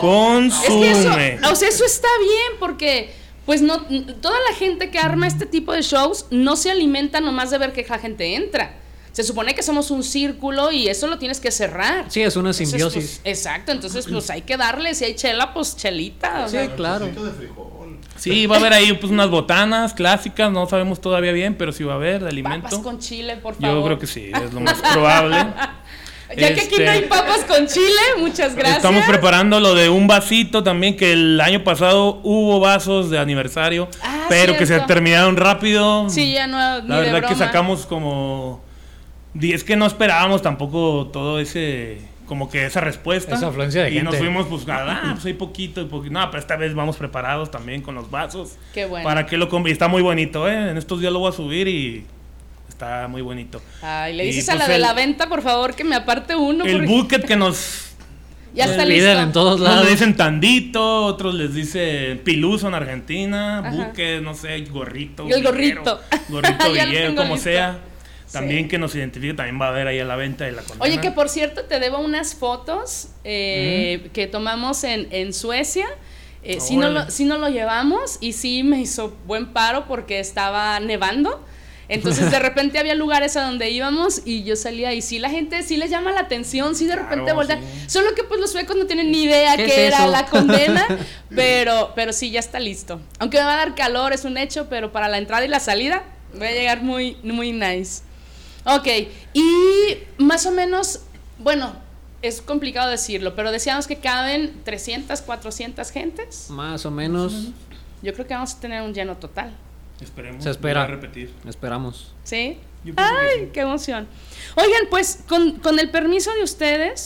Speaker 2: Es que eso está bien, porque pues no, toda la gente que arma este tipo de shows no se alimenta nomás de ver que la gente entra. Se supone que somos un círculo y eso lo tienes que cerrar.
Speaker 5: Sí, es una simbiosis.
Speaker 2: Entonces, pues, exacto, entonces pues hay que darle, si hay chela, pues chelita.
Speaker 5: Sí, claro.
Speaker 4: Sí, va a haber ahí pues unas botanas clásicas, no sabemos todavía bien, pero sí va a haber de alimento.
Speaker 2: Papas con chile, por favor.
Speaker 4: Yo creo que sí, es lo más probable.
Speaker 2: Ya que aquí no hay papas con chile, muchas gracias.
Speaker 4: Estamos preparando lo de un vasito también, que el año pasado hubo vasos de aniversario, pero cierto, que se terminaron rápido.
Speaker 2: Sí, ya no, ni
Speaker 4: la verdad
Speaker 2: de broma.
Speaker 4: que sacamos como... Es que no esperábamos tampoco todo ese... como que esa respuesta.
Speaker 5: Esa afluencia de gente.
Speaker 4: Y nos fuimos pues hay poquito y poquito. No, pero esta vez vamos preparados también con los vasos.
Speaker 2: Qué bueno.
Speaker 4: Para que lo está muy bonito, en estos días lo voy a subir y... está muy bonito.
Speaker 2: Ay, le dices a la de la venta, por favor, que me aparte uno.
Speaker 4: El bucket que nos...
Speaker 2: ya está listo.
Speaker 5: En todos lados.
Speaker 4: Unos dicen tandito, otros les dicen piluso en Argentina, bucket, no sé, gorrito.
Speaker 2: Y el gorrito.
Speaker 4: Gorrito villero, como sea. También que nos identifique, también va a haber ahí a la venta de la condena.
Speaker 2: Oye, que por cierto, te debo unas fotos que tomamos en Suecia. Sí no lo llevamos y sí me hizo buen paro porque estaba nevando. Entonces de repente había lugares a donde íbamos y yo salía y sí, la gente sí les llama la atención, sí de repente voltean. Sí. Solo que pues los suecos no tienen ni idea qué era la condena, pero sí, ya está listo. Aunque me va a dar calor, es un hecho, pero para la entrada y la salida voy a llegar muy, muy nice. Ok, y más o menos, bueno, es complicado decirlo, pero decíamos que caben 300, 400 gentes.
Speaker 5: Más o menos.
Speaker 2: Yo creo que vamos a tener un lleno total.
Speaker 4: Esperemos.
Speaker 5: Se espera.
Speaker 4: Voy a repetir.
Speaker 5: Esperamos.
Speaker 2: ¿Sí? Ay, qué emoción. Oigan, pues con el permiso de ustedes,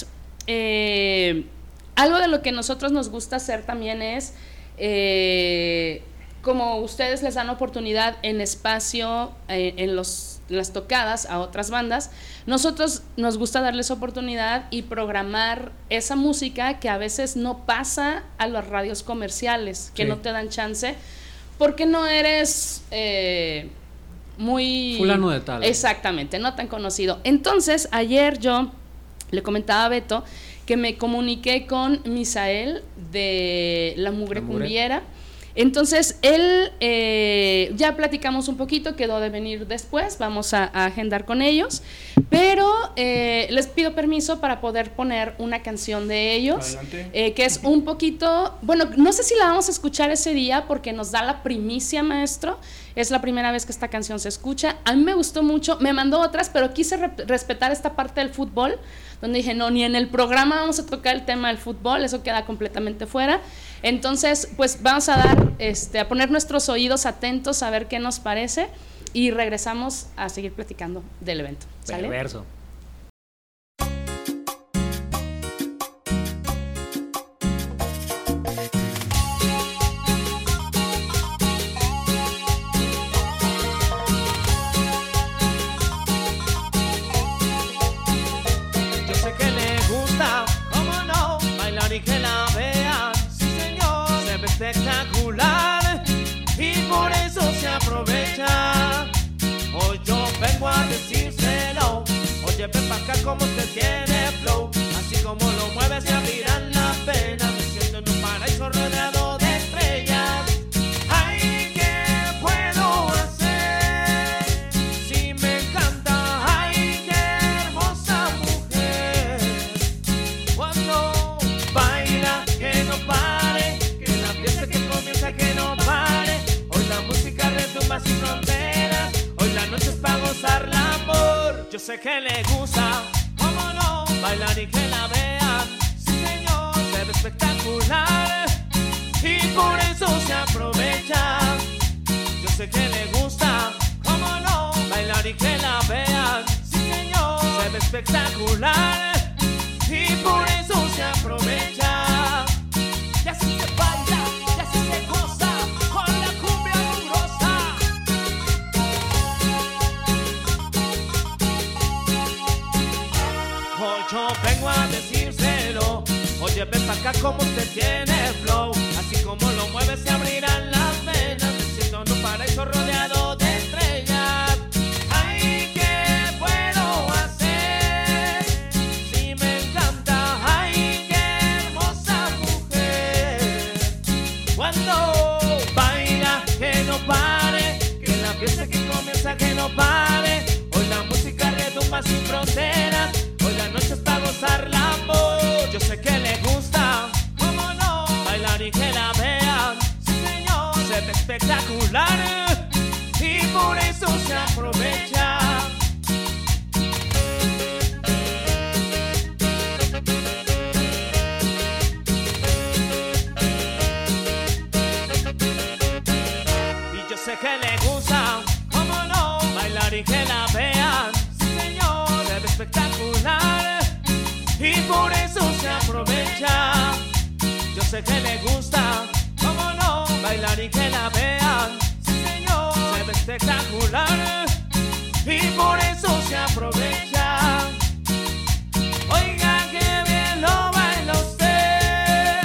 Speaker 2: algo de lo que nosotros nos gusta hacer también es, como ustedes les dan oportunidad en espacio, en las tocadas a otras bandas, nosotros nos gusta darles oportunidad y programar esa música que a veces no pasa a las radios comerciales, que no te dan chance, porque no eres muy...
Speaker 5: fulano de tal.
Speaker 2: Exactamente, no tan conocido. Entonces, ayer yo le comentaba a Beto que me comuniqué con Misael de La Mugre Cumbiera. Entonces, él, ya platicamos un poquito, quedó de venir después, vamos a agendar con ellos, pero les pido permiso para poder poner una canción de ellos, que es un poquito, bueno, no sé si la vamos a escuchar ese día porque nos da la primicia, maestro, es la primera vez que esta canción se escucha, a mí me gustó mucho, me mandó otras, pero quise respetar esta parte del fútbol, donde dije, no, ni en el programa vamos a tocar el tema del fútbol, eso queda completamente fuera. Entonces, pues vamos a dar, a poner nuestros oídos atentos a ver qué nos parece y regresamos a seguir platicando del evento. ¿Sale?
Speaker 5: Perverso.
Speaker 6: Yo sé que le gusta, cómo no, bailar y que la vean. Espectacular y por eso se aprovecha. Hoy yo vengo a decírselo. Oye, ven pa' acá como usted tiene flow. Así como lo mueve se abrirán las venas. Me siento en un paraíso rodeado de estrellas. Ay, ¿qué puedo hacer? Si me encanta, ay, qué hermosa mujer. Cuando baila, que no pare, que comienza, que no pare. Hoy la música retumba sin fronteras. Hoy la noche es para gozar el amor. Yo sé que le gusta, cómo no, bailar y que la vean. Sí, señor, se ve espectacular y por eso se aprovecha. Yo sé que le gusta, cómo no, bailar y que la vean. Sí, señor, se ve espectacular y por eso se aprovecha. Y así se baila, y así se goza con la cumbia mugrosa. Hoy yo vengo a decírselo. acá como usted tiene flow. Así como lo mueve se abrirán las venas. Me siento en un paraíso rodeado de estrellas. Ay, ¿qué puedo hacer? Si me encanta, ay, qué hermosa mujer. Cuando baila, que no pare, que la fiesta que comienza, que no pare. Hoy la música retumba sin fronteras. Hoy la noche es para gozar la amor. Yo sé que le gusta, cómo no, bailar y que la vean. Sí, señor, se ve espectacular y por eso se aprovecha. Y yo sé que le gusta, cómo no, bailar y que la vean. Sí, señor, se ve espectacular y por eso se aprovecha. Yo sé que le gusta, cómo no, bailar y que la vean. Sí, señor, se ve espectacular y por eso se aprovecha. Oiga, qué bien lo baila usted.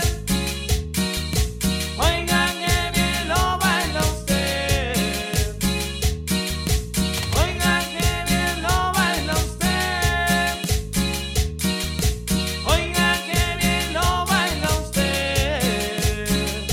Speaker 6: Oiga, qué bien lo baila usted. Oiga, qué bien lo baila usted. Oiga, qué bien lo baila usted.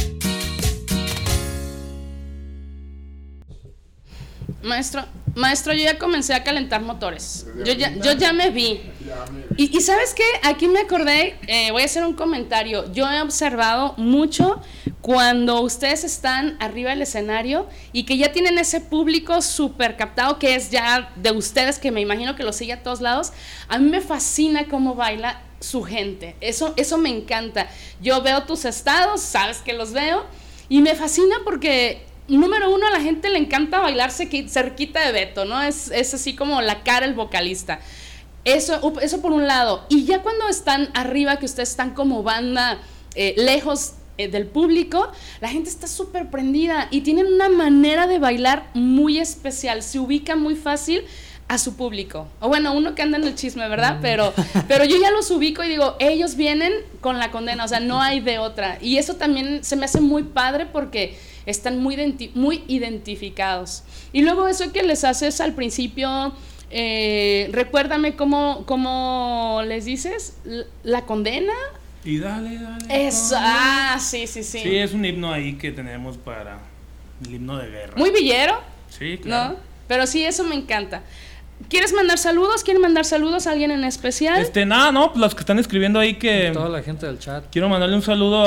Speaker 2: Maestro, yo ya comencé a calentar motores. Yo ya me vi. Y ¿sabes qué? Aquí me acordé, voy a hacer un comentario. Yo he observado mucho cuando ustedes están arriba del escenario y que ya tienen ese público súper captado que es ya de ustedes, que me imagino que lo sigue a todos lados. A mí me fascina cómo baila su gente. Eso me encanta. Yo veo tus estados, sabes que los veo, y me fascina porque... Número uno, a la gente le encanta bailar cerquita de Beto, ¿no? Es así como la cara, el vocalista. Eso por un lado. Y ya cuando están arriba, que ustedes están como banda lejos del público, la gente está súper prendida y tienen una manera de bailar muy especial. Se ubica muy fácil a su público. O bueno, uno que anda en el chisme, ¿verdad? Pero yo ya los ubico y digo, ellos vienen con La Condena, o sea, no hay de otra. Y eso también se me hace muy padre porque... están muy identificados. Y luego eso que les haces al principio, recuérdame cómo les dices, La Condena.
Speaker 4: Y dale.
Speaker 2: Eso, sí.
Speaker 4: Sí, es un himno ahí que tenemos para el himno de guerra.
Speaker 2: Muy villero.
Speaker 4: Sí, claro.
Speaker 2: ¿No? Pero sí, eso me encanta. ¿Quieres mandar saludos? ¿Quieren mandar saludos a alguien en especial?
Speaker 4: Nada, no, pues los que están escribiendo ahí que...
Speaker 5: Toda la gente del chat.
Speaker 4: Quiero mandarle un saludo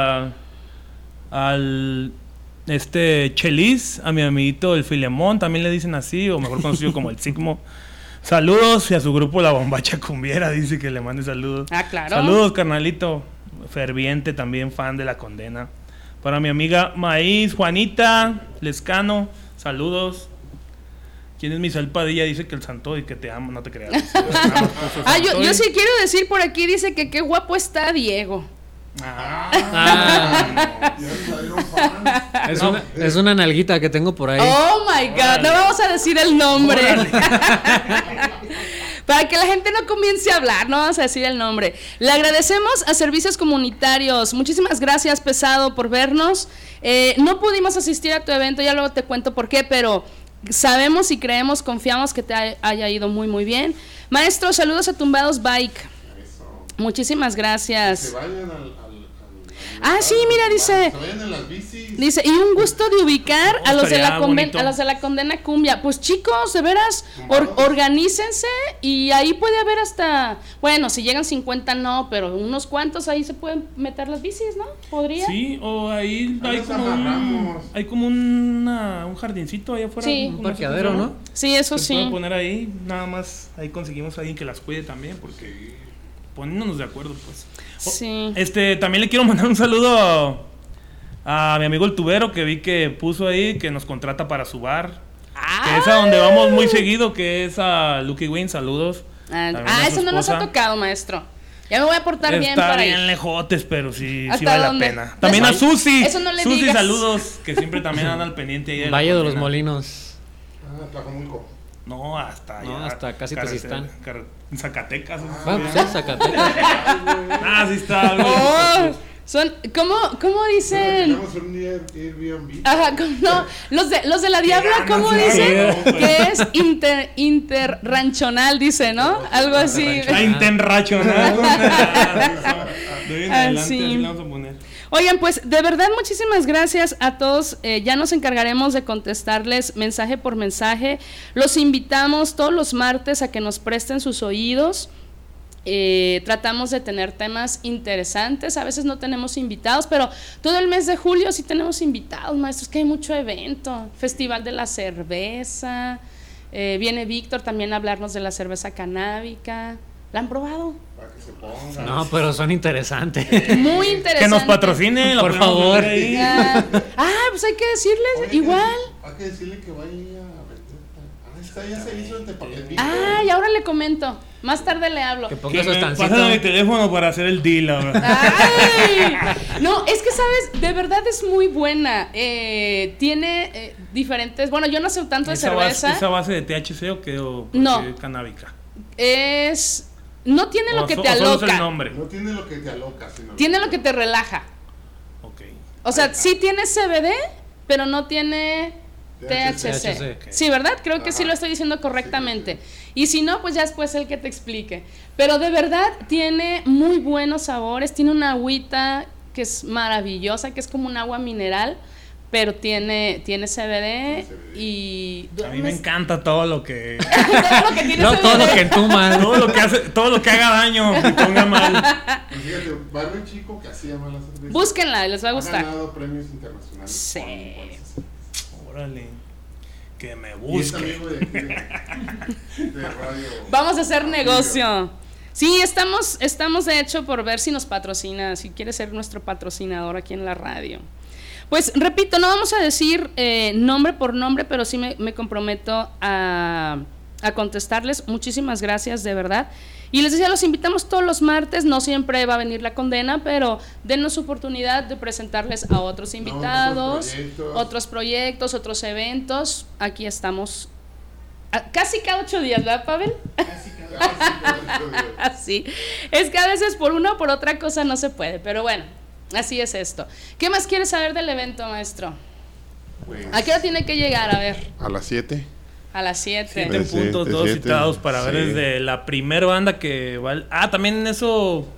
Speaker 4: al... Chelis, a mi amiguito el Filemón, también le dicen así, o mejor conocido como el Sigmo. Saludos, y a su grupo La Bombacha Cumbiera dice que le mande saludos.
Speaker 2: Claro.
Speaker 4: Saludos, carnalito, ferviente, también fan de La Condena. Para mi amiga Maíz, Juanita Lescano, saludos. ¿Quién es Misael Padilla? Dice que el santo y que te amo, no te creas.
Speaker 2: Yo sí quiero decir por aquí, dice que qué guapo está Diego.
Speaker 5: Es una nalguita que tengo por ahí.
Speaker 2: Oh my God, no vamos a decir el nombre. Para que la gente no comience a hablar, no vamos a decir el nombre. Le agradecemos a Servicios Comunitarios. Muchísimas gracias, Pesado, por vernos. No pudimos asistir a tu evento, ya luego te cuento por qué, pero sabemos y creemos, confiamos que te haya ido muy, muy bien. Maestro, saludos a Tumbados Bike. Muchísimas gracias.
Speaker 3: Que vayan
Speaker 2: sí, mira, dice.
Speaker 3: Se vayan en las bicis.
Speaker 2: Dice, y un gusto de ubicar a los de la Condena Cumbia. Pues chicos, de veras, organícense y ahí puede haber hasta, bueno, si llegan 50 no, pero unos cuantos ahí se pueden meter las bicis, ¿no? ¿Podría?
Speaker 4: Sí, o ahí hay como un jardincito ahí afuera.
Speaker 2: Sí.
Speaker 5: Un parqueadero, ¿no?
Speaker 2: Sí, eso
Speaker 4: se
Speaker 2: sí.
Speaker 4: puede poner ahí, nada más ahí conseguimos a alguien que las cuide también, porque poniéndonos de acuerdo, pues.
Speaker 2: Sí.
Speaker 4: También le quiero mandar un saludo a mi amigo el Tubero, que vi que puso ahí que nos contrata para su bar. Que es a donde vamos muy seguido, que es a Lucky Win, saludos.
Speaker 2: Eso no nos ha tocado, maestro. Ya me voy a portar bien para ir.
Speaker 4: Está bien lejotes, pero sí vale
Speaker 2: dónde?
Speaker 4: la pena. También a Susi.
Speaker 2: Eso no le
Speaker 4: Susi,
Speaker 2: digas.
Speaker 4: saludos, que siempre también anda al pendiente ahí de
Speaker 5: Valle de los Molinos.
Speaker 3: Tlajomulco.
Speaker 4: No, hasta allá.
Speaker 5: No, hasta casi Tezistán.
Speaker 4: Zacatecas.
Speaker 5: Sí, Zacatecas.
Speaker 4: Sí está, güey.
Speaker 2: Son, ¿cómo dicen?
Speaker 3: Tenemos un Airbnb.
Speaker 2: Ajá, no, los de la Diabla, ¿cómo dicen? Que es interranchonal, dice, ¿no? Algo así.
Speaker 4: Interranchonal.
Speaker 2: Así. Oigan, pues de verdad muchísimas gracias a todos. Ya nos encargaremos de contestarles mensaje por mensaje. Los invitamos todos los martes a que nos presten sus oídos. Tratamos de tener temas interesantes, a veces no tenemos invitados, pero todo el mes de julio sí tenemos invitados, maestros, que hay mucho evento, Festival de la Cerveza, viene Víctor también a hablarnos de la cerveza canábica. ¿La han probado?
Speaker 3: Para que se pongan.
Speaker 5: No, pero son interesantes.
Speaker 2: Muy interesantes.
Speaker 4: Que nos patrocine,
Speaker 5: por favor.
Speaker 2: Pues hay que decirles.
Speaker 3: Oye,
Speaker 2: igual.
Speaker 3: Hay que decirle que vaya a vender. Ya se hizo el Tepaquetito.
Speaker 2: Y ahora le comento. Más tarde le hablo.
Speaker 5: Que ponga su
Speaker 4: Pásame
Speaker 5: estancita.
Speaker 4: mi teléfono para hacer el deal ahora.
Speaker 2: No, es que sabes, de verdad es muy buena. Tiene diferentes. Bueno, yo no sé tanto de cerveza.
Speaker 4: ¿Esa base de THC o qué? ¿O
Speaker 2: no.
Speaker 4: Canábica?
Speaker 2: No tiene lo que te aloca.
Speaker 4: El nombre.
Speaker 3: No tiene lo que te aloca, sino
Speaker 2: tiene lo que te relaja.
Speaker 4: Ok.
Speaker 2: O sea, sí tiene CBD, pero no tiene THC.
Speaker 5: Okay.
Speaker 2: Sí, ¿verdad? Creo que sí lo estoy diciendo correctamente. Y si no, pues ya después el que te explique. Pero de verdad tiene muy buenos sabores. Tiene una agüita que es maravillosa, que es como un agua mineral, pero tiene CBD y...
Speaker 4: A mí me encanta todo lo que...
Speaker 5: todo lo que entuma.
Speaker 4: todo lo que haga daño, me ponga mal.
Speaker 3: Pues fíjate, va a haber un chico que hacía malas cervezas.
Speaker 2: Búsquenla, les va a gustar.
Speaker 3: Ha ganado premios internacionales.
Speaker 2: Sí.
Speaker 4: Órale. Que me
Speaker 3: Y es
Speaker 4: busque.
Speaker 3: amigo de radio.
Speaker 2: Vamos a hacer negocio. Sí, estamos de hecho por ver si nos patrocina, si quiere ser nuestro patrocinador aquí en la radio. Pues repito, no vamos a decir nombre por nombre, pero sí me comprometo a contestarles. Muchísimas gracias, de verdad. Y les decía, los invitamos todos los martes, no siempre va a venir La Condena, pero denos oportunidad de presentarles a otros invitados, otros proyectos, otros eventos. Aquí estamos casi cada 8 días, ¿verdad, Pavel?
Speaker 3: Casi cada 8 días.
Speaker 2: Así. Es que a veces por una o por otra cosa no se puede, pero bueno, así es esto. ¿Qué más quieres saber del evento, maestro?
Speaker 3: Pues,
Speaker 2: ¿A qué hora tiene que llegar? A ver.
Speaker 3: a las 7.
Speaker 2: A las 7.
Speaker 4: 7 puntos, todos citados para ver desde la primera banda que va. También en eso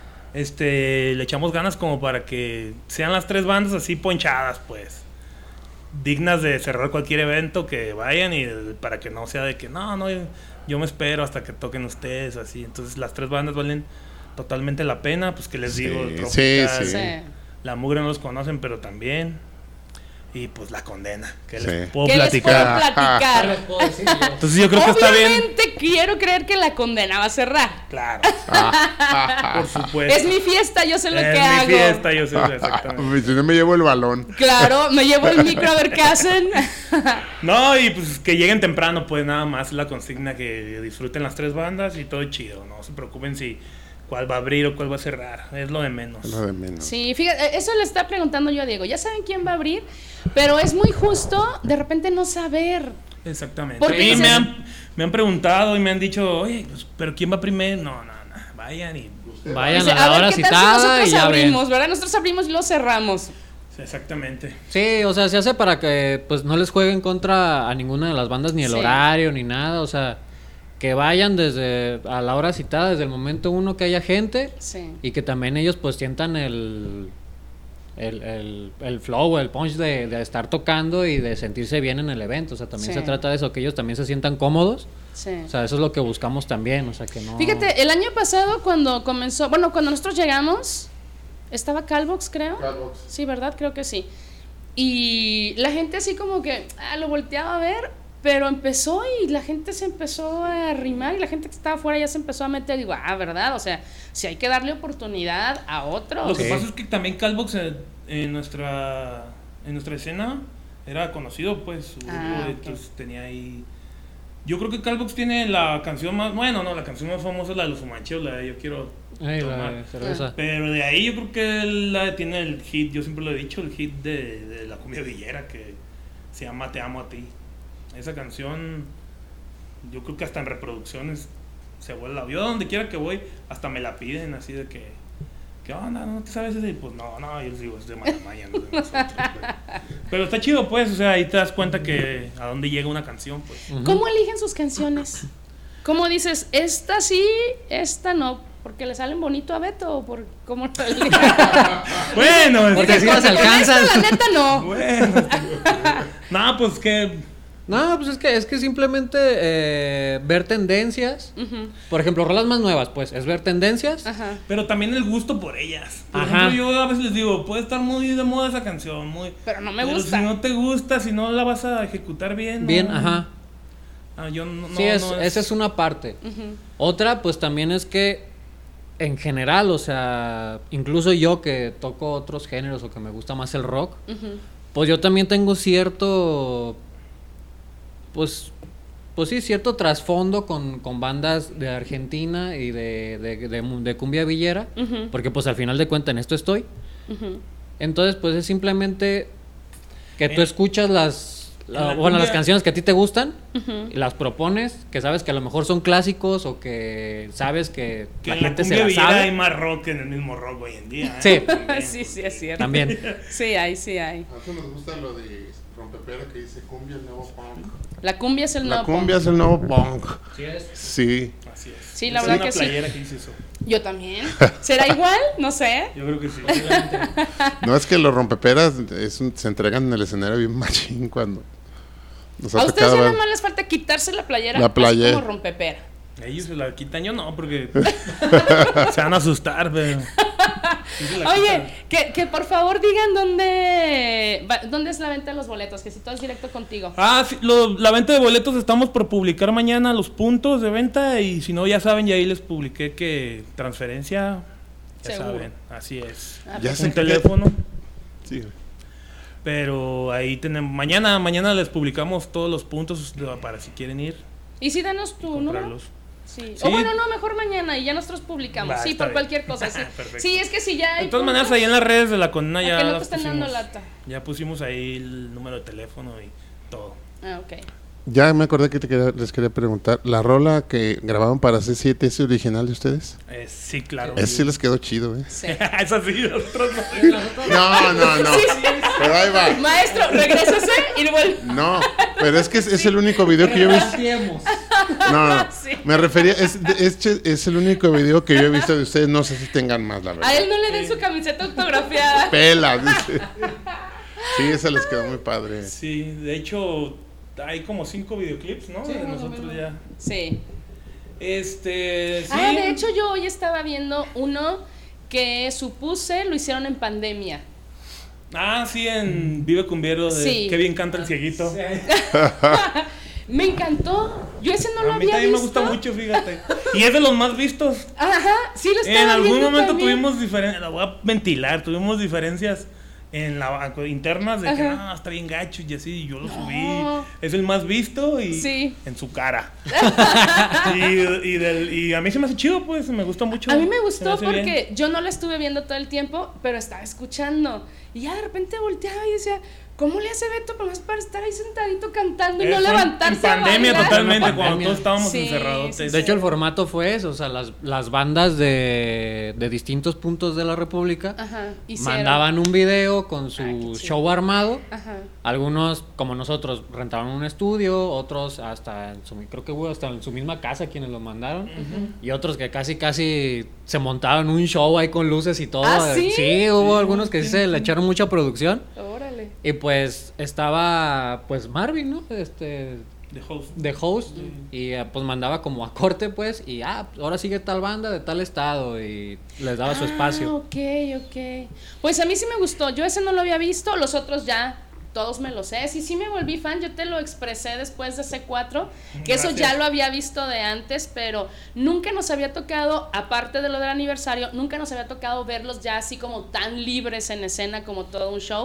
Speaker 4: le echamos ganas como para que sean las 3 bandas así ponchadas, pues. Dignas de cerrar cualquier evento, que vayan y para que no sea de que no, yo me espero hasta que toquen ustedes, así. Entonces las 3 bandas valen totalmente la pena, pues que les digo, Tropical, La Mugre no los conocen, pero también. Y pues La Condena, que les puedo platicar. Entonces yo creo que está bien.
Speaker 2: Obviamente quiero creer que La Condena va a cerrar.
Speaker 4: Claro. Por supuesto.
Speaker 2: Es mi fiesta, yo sé lo que hago.
Speaker 4: Es mi fiesta, yo sé exactamente.
Speaker 3: Si no me llevo el balón.
Speaker 2: Claro, me llevo el micro a ver qué hacen.
Speaker 4: No, y pues que lleguen temprano, pues nada más la consigna, que disfruten las 3 bandas y todo chido. No se preocupen si cuál va a abrir o cuál va a cerrar, es lo de menos.
Speaker 3: Lo de menos.
Speaker 2: Sí, fíjate, eso le está preguntando yo a Diego. Ya saben quién va a abrir, pero es muy justo de repente no saber.
Speaker 4: Exactamente. A mí me han preguntado y me han dicho, oye, pues, pero ¿quién va primero? No, vayan y...
Speaker 5: Vayan a la hora citada y ya
Speaker 2: abrimos, ¿verdad? Nosotros abrimos y lo cerramos.
Speaker 4: Exactamente.
Speaker 5: Sí, o sea, se hace para que pues no les jueguen contra a ninguna de las bandas, ni el horario, ni nada, o sea... Que vayan desde a la hora citada, desde el momento 1 que haya gente, y que también ellos pues sientan el flow, el punch de estar tocando y de sentirse bien en el evento. O sea, también se trata de eso, que ellos también se sientan cómodos. O sea, eso es lo que buscamos también, o sea, que no...
Speaker 2: Fíjate, el año pasado cuando comenzó, cuando nosotros llegamos, estaba Calvox, creo.
Speaker 3: Calvox.
Speaker 2: Sí, ¿verdad? Creo que sí. Y la gente así como que lo volteaba a ver. Pero empezó y la gente se empezó a arrimar y la gente que estaba afuera ya se empezó a meter. Digo, ¿verdad? O sea, si hay que darle oportunidad a otros.
Speaker 4: Lo que pasa es que también Calvox en nuestra escena era conocido, pues. Su grupo, entonces tenía ahí... Yo creo que Calvox tiene la canción más... Bueno, no, la canción más famosa es la de Los Fumancheros, la de Yo Quiero Tomar. Pero de ahí yo creo que él tiene el hit, yo siempre lo he dicho, el hit de la cumbia villera, que se llama Te Amo a Ti. Esa canción yo creo que hasta en reproducciones se vuela. Yo donde quiera que voy, hasta me la piden así de que ¿qué onda? ¿No te sabes ese? Pues no, yo les digo, es de Matamaya, no es de nosotros. Pero está chido, pues, o sea, ahí te das cuenta que a dónde llega una canción, pues.
Speaker 2: ¿Cómo eligen sus canciones? ¿Cómo dices, esta sí, esta no? ¿Porque le salen bonito a Beto o por cómo lo eligen?
Speaker 4: Bueno,
Speaker 5: porque si las alcanzas.
Speaker 2: La neta no.
Speaker 4: Bueno, no, pues que...
Speaker 5: No, pues es que simplemente ver tendencias. Por ejemplo, rolas más nuevas, pues, es ver tendencias.
Speaker 2: Ajá.
Speaker 4: Pero también el gusto por ellas. Por
Speaker 5: Ajá.
Speaker 4: ejemplo, yo a veces les digo, puede estar muy de moda esa canción,
Speaker 2: pero no me
Speaker 4: pero
Speaker 2: gusta.
Speaker 4: si no te gusta, si no la vas a ejecutar bien.
Speaker 5: Bien,
Speaker 4: no.
Speaker 5: ajá.
Speaker 4: Yo no,
Speaker 5: Sí, esa es una parte. Otra, pues también es que en general, o sea, incluso yo que toco otros géneros o que me gusta más el rock, pues yo también tengo cierto, pues sí, cierto trasfondo con bandas de Argentina y de cumbia villera, porque pues al final de cuentas en esto estoy. Entonces, pues es simplemente que tú escuchas las canciones que a ti te gustan y las propones, que sabes que a lo mejor son clásicos o que sabes que la gente se la sabe.
Speaker 4: Hay más rock en el mismo rock hoy en día.
Speaker 5: Sí.
Speaker 2: Sí, es cierto.
Speaker 5: También.
Speaker 2: Sí hay.
Speaker 3: A nosotros nos gusta lo de Rompepera que dice cumbia el nuevo punk.
Speaker 2: La cumbia es el nuevo
Speaker 3: La cumbia es el nuevo punk.
Speaker 5: Sí es.
Speaker 3: Sí.
Speaker 4: Así es.
Speaker 2: Sí, la verdad que sí.
Speaker 4: Una playera que dice eso.
Speaker 2: Yo también. ¿Será igual? No sé.
Speaker 4: Yo creo que sí.
Speaker 3: No, es que los Rompeperas se entregan en el escenario bien machín cuando nos
Speaker 2: A
Speaker 3: ha
Speaker 2: ustedes
Speaker 3: tocado
Speaker 2: ya
Speaker 3: ver.
Speaker 2: nada más les falta quitarse la playera.
Speaker 3: La playera.
Speaker 2: Así como Rompepera.
Speaker 4: Ellos se la quitan, yo no, porque se van a asustar, pero...
Speaker 2: Oye, que por favor digan dónde es la venta de los boletos, que si todo es directo contigo.
Speaker 4: Sí, la venta de boletos estamos por publicar mañana los puntos de venta y si no ya saben, ya ahí les publiqué que transferencia, ya
Speaker 2: Seguro.
Speaker 4: saben, así es.
Speaker 3: Ya sé
Speaker 4: Un
Speaker 3: que-
Speaker 4: teléfono,
Speaker 3: Sí.
Speaker 4: pero ahí tenemos, mañana les publicamos todos los puntos para si quieren ir,
Speaker 2: Y si danos tu número.
Speaker 4: comprarlos.
Speaker 2: Sí.
Speaker 4: Sí.
Speaker 2: O bueno, no, mejor mañana y ya nosotros publicamos.
Speaker 4: Va,
Speaker 2: Sí,
Speaker 4: está
Speaker 2: por
Speaker 4: bien.
Speaker 2: cualquier cosa. Sí.
Speaker 4: Perfecto.
Speaker 2: Sí, es que si ya hay
Speaker 4: De todas maneras,
Speaker 2: puntos,
Speaker 4: ahí en las redes de la Condena
Speaker 2: a
Speaker 4: ya
Speaker 2: que no te
Speaker 4: las
Speaker 2: estén dando
Speaker 4: pusimos.
Speaker 2: lata.
Speaker 4: Ya pusimos ahí el número de teléfono y todo.
Speaker 2: Ok.
Speaker 3: Ya me acordé que les quería preguntar. ¿La rola que grabaron para C7 es original de ustedes?
Speaker 4: Sí, claro.
Speaker 3: Ese sí les quedó chido, ¿eh?
Speaker 2: Sí.
Speaker 4: Es así, nosotros no.
Speaker 3: No. Pero ahí va.
Speaker 2: Maestro, regrésese y vuelve.
Speaker 3: No, pero es que es el único video que yo he visto. No.
Speaker 2: Sí.
Speaker 3: Me refería, es el único video que yo he visto de ustedes. No sé si tengan más, la verdad.
Speaker 2: A él no le den su camiseta autografiada.
Speaker 3: Pela, dice. Sí, esa les quedó muy padre.
Speaker 4: Sí, de hecho, hay como 5 videoclips, ¿no?
Speaker 2: Sí,
Speaker 4: de
Speaker 2: más o
Speaker 4: nosotros
Speaker 2: menos.
Speaker 4: ya.
Speaker 2: Sí.
Speaker 4: Sí.
Speaker 2: De hecho yo hoy estaba viendo uno que supuse lo hicieron en pandemia.
Speaker 4: Sí, en Vive Cumbiero de
Speaker 2: Sí.
Speaker 4: Qué bien canta el cieguito.
Speaker 2: Me encantó. Yo ese no lo
Speaker 4: A mí
Speaker 2: había
Speaker 4: también
Speaker 2: visto.
Speaker 4: me gusta mucho, fíjate. Y es de los más vistos.
Speaker 2: Ajá, sí lo estaba
Speaker 4: En algún
Speaker 2: viendo
Speaker 4: momento
Speaker 2: también.
Speaker 4: tuvimos diferencias, la voy a ventilar, tuvimos diferencias internas de que
Speaker 2: Ajá.
Speaker 4: está bien gacho y así, y yo lo
Speaker 2: No.
Speaker 4: subí. Es el más visto y
Speaker 2: Sí.
Speaker 4: en su cara. y a mí se me hace chido, pues, me gustó mucho.
Speaker 2: A mí me
Speaker 4: Se
Speaker 2: gustó
Speaker 4: hace bien.
Speaker 2: porque yo no la estuve viendo todo el tiempo, pero estaba escuchando. Y ya de repente volteaba y decía, ¿cómo le hace Beto para estar ahí sentadito cantando y no
Speaker 4: Fue
Speaker 2: levantarse
Speaker 4: en pandemia
Speaker 2: a bailar?
Speaker 4: totalmente,
Speaker 5: En
Speaker 4: cuando
Speaker 5: pandemia.
Speaker 4: todos estábamos
Speaker 2: Sí,
Speaker 4: encerrados.
Speaker 2: sí,
Speaker 5: De hecho, el formato fue eso, o sea, las bandas de distintos puntos de la República
Speaker 2: Ajá, hicieron.
Speaker 5: mandaban un video con su
Speaker 2: Ay, qué chido.
Speaker 5: show armado.
Speaker 2: Ajá.
Speaker 5: Algunos, como nosotros, rentaban un estudio, otros creo que hubo hasta en su misma casa quienes lo mandaron, y otros que casi se montaban un show ahí con luces y todo.
Speaker 2: ¿Ah, sí?
Speaker 5: Hubo algunos que sí se le echaron mucha producción.
Speaker 2: Órale.
Speaker 5: Y pues estaba pues Marvin, ¿no?
Speaker 4: De host.
Speaker 5: De host, y pues mandaba como a corte, pues, y ahora sigue tal banda de tal estado, y les daba su espacio.
Speaker 2: Ok. Pues a mí sí me gustó. Yo ese no lo había visto, los otros ya todos me lo sé. Sí me volví fan, yo te lo expresé después de C4, que eso ya lo había visto de antes, pero nunca nos había tocado, aparte de lo del aniversario, nunca nos había tocado verlos ya así como tan libres en escena como todo un show.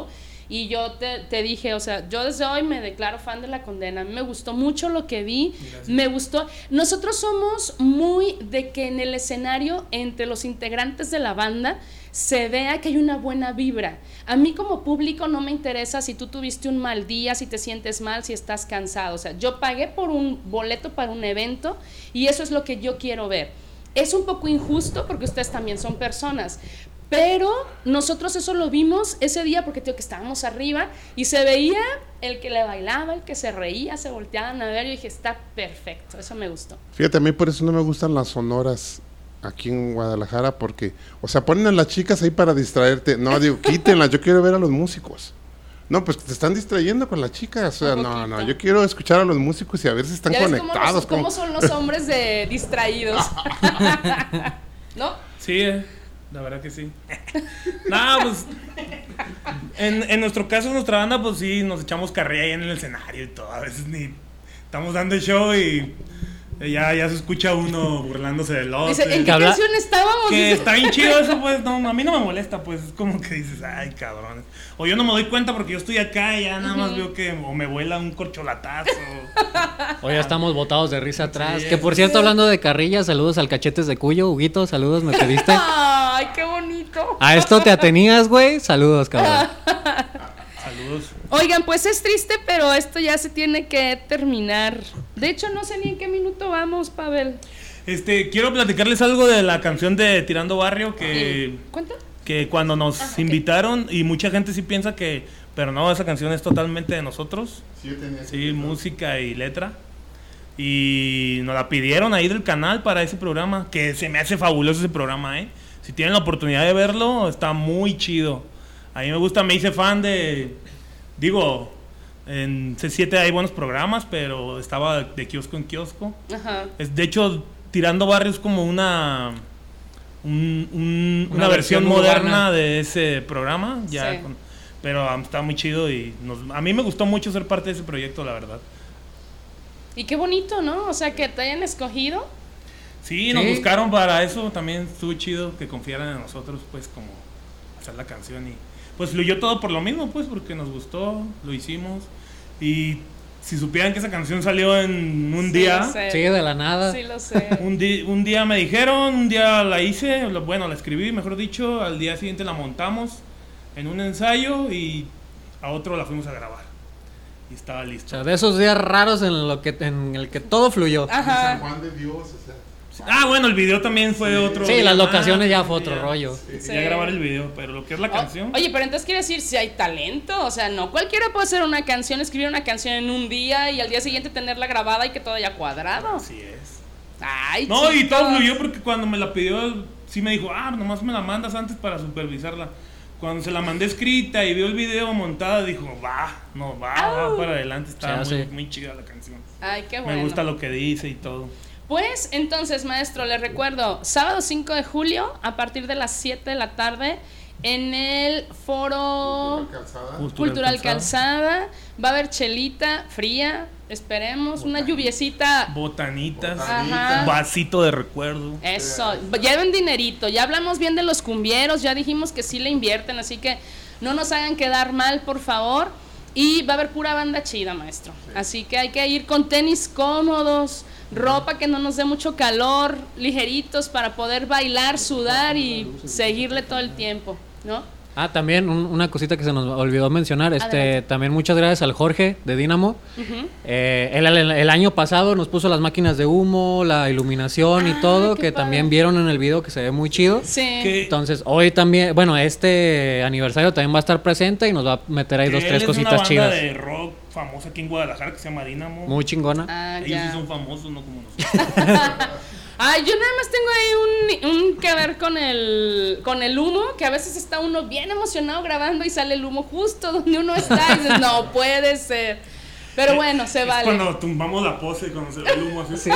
Speaker 2: Y yo te dije, o sea, yo desde hoy me declaro fan de La Condena. A mí me gustó mucho lo que vi. Gracias. Me gustó. Nosotros somos muy de que en el escenario, entre los integrantes de la banda, se vea que hay una buena vibra. A mí como público no me interesa si tú tuviste un mal día, si te sientes mal, si estás cansado. O sea, yo pagué por un boleto para un evento y eso es lo que yo quiero ver. Es un poco injusto porque ustedes también son personas, pero nosotros eso lo vimos ese día porque que estábamos arriba y se veía el que le bailaba, el que se reía, se volteaban a ver y dije, está perfecto, eso me gustó.
Speaker 3: Fíjate, a mí por eso no me gustan las sonoras aquí en Guadalajara porque, o sea, ponen a las chicas ahí para distraerte. No, digo, quítenlas, yo quiero ver a los músicos. No, pues te están distrayendo con las chicas, o sea, no, yo quiero escuchar a los músicos y a ver si están conectados.
Speaker 2: ¿Cómo son los hombres distraídos? ¿No?
Speaker 4: Sí, la verdad que sí. No, pues en nuestro caso, nuestra banda, pues sí, nos echamos carrilla ahí en el escenario y todo. A veces ni estamos dando el show y ya se escucha uno burlándose del otro.
Speaker 2: Dice, ¿en qué canción estábamos?
Speaker 4: Que está bien chido eso, pues, no, a mí no me molesta, pues, es como que dices, ay, cabrón. O yo no me doy cuenta porque yo estoy acá y ya nada más veo que o me vuela un corcholatazo.
Speaker 5: O ya estamos botados de risa atrás. Sí, que por cierto, hablando de carrilla, saludos al Cachetes de Cuyo. Huguito, saludos, ¿me pediste?
Speaker 2: Ay, qué bonito.
Speaker 5: A esto te atenías, güey. Saludos, cabrón.
Speaker 4: Saludos.
Speaker 2: Oigan, pues es triste, pero esto ya se tiene que terminar. De hecho, no sé ni en qué minuto vamos, Pavel.
Speaker 4: Quiero platicarles algo de la canción de Tirando Barrio que...
Speaker 2: ¿Cuenta?
Speaker 4: Que cuando nos invitaron, y mucha gente sí piensa que... Pero no, esa canción es totalmente de nosotros. Sí, música y letra. Y nos la pidieron ahí del canal para ese programa, que se me hace fabuloso ese programa, ¿eh? Si tienen la oportunidad de verlo, está muy chido. A mí me gusta, me hice fan de... Digo, en C7 hay buenos programas, pero estaba de kiosco en kiosco.
Speaker 2: Ajá.
Speaker 4: De hecho, Tirando Barrio es como una versión moderna de ese programa. Ya sí. Pero está muy chido y a mí me gustó mucho ser parte de ese proyecto, la verdad.
Speaker 2: Y qué bonito, ¿no? O sea, que te hayan escogido.
Speaker 4: Sí, nos buscaron para eso. También estuvo chido que confiaran en nosotros, pues, como hacer la canción. Y pues fluyó todo por lo mismo, pues, porque nos gustó, lo hicimos. Y si supieran que esa canción salió en un día.
Speaker 2: Lo sé.
Speaker 5: Sí, de la nada.
Speaker 2: Sí, lo sé.
Speaker 4: Un día me dijeron, un día la hice, bueno, la escribí, mejor dicho. Al día siguiente la montamos en un ensayo y a otro la fuimos a grabar. Y estaba listo.
Speaker 5: O sea, de esos días raros en el que todo fluyó.
Speaker 2: Ajá.
Speaker 3: San Juan de Dios, o sea.
Speaker 4: Bueno, el video también fue otro.
Speaker 5: Sí, las locaciones ya fue otro rollo.
Speaker 4: Sí. Ya grabar el video, pero lo que es la canción.
Speaker 2: Oye, pero entonces quiere decir si hay talento, o sea, no cualquiera puede hacer una canción, escribir una canción en un día y al día siguiente tenerla grabada y que todo haya cuadrado.
Speaker 4: Así es.
Speaker 2: Ay,
Speaker 4: no,
Speaker 2: chicos.
Speaker 4: Y todo fluyó porque cuando me la pidió, sí me dijo, nomás me la mandas antes para supervisarla. Cuando se la mandé escrita y vio el video montada, dijo, va para adelante, está muy chida la canción.
Speaker 2: Ay, qué bueno.
Speaker 4: Me gusta lo que dice y todo.
Speaker 2: Pues entonces, maestro, les recuerdo, sábado 5 de julio, a partir de las 7 de la tarde, en el Foro Cultural Calzada, va a haber chelita fría, esperemos, una lluviecita.
Speaker 4: Botanitas, un vasito de recuerdo.
Speaker 2: Eso, lleven dinerito, ya hablamos bien de los cumbieros, ya dijimos que sí le invierten, así que no nos hagan quedar mal, por favor. Y va a haber pura banda chida, maestro. Sí. Así que hay que ir con tenis cómodos, ropa que no nos dé mucho calor, ligeritos para poder bailar, sudar y seguirle todo el tiempo, ¿no?
Speaker 5: También una cosita que se nos olvidó mencionar, también muchas gracias al Jorge de Dínamo. Uh-huh. El año pasado nos puso las máquinas de humo, la iluminación y todo, que también vieron en el video que se ve muy chido.
Speaker 2: Sí.
Speaker 5: Entonces, hoy también, este aniversario también va a estar presente y nos va a meter ahí 2-3 cositas chidas.
Speaker 4: Es una banda de rock famosa aquí en Guadalajara que se llama Dínamo.
Speaker 5: Muy chingona.
Speaker 4: Ellos sí son famosos, no como nosotros.
Speaker 2: Ay, yo nada más tengo ahí un que ver con el humo, que a veces está uno bien emocionado grabando y sale el humo justo donde uno está y dices, no puede ser. Pero bueno, se vale.
Speaker 4: Cuando tumbamos la pose y cuando se ve el humo así. Sí.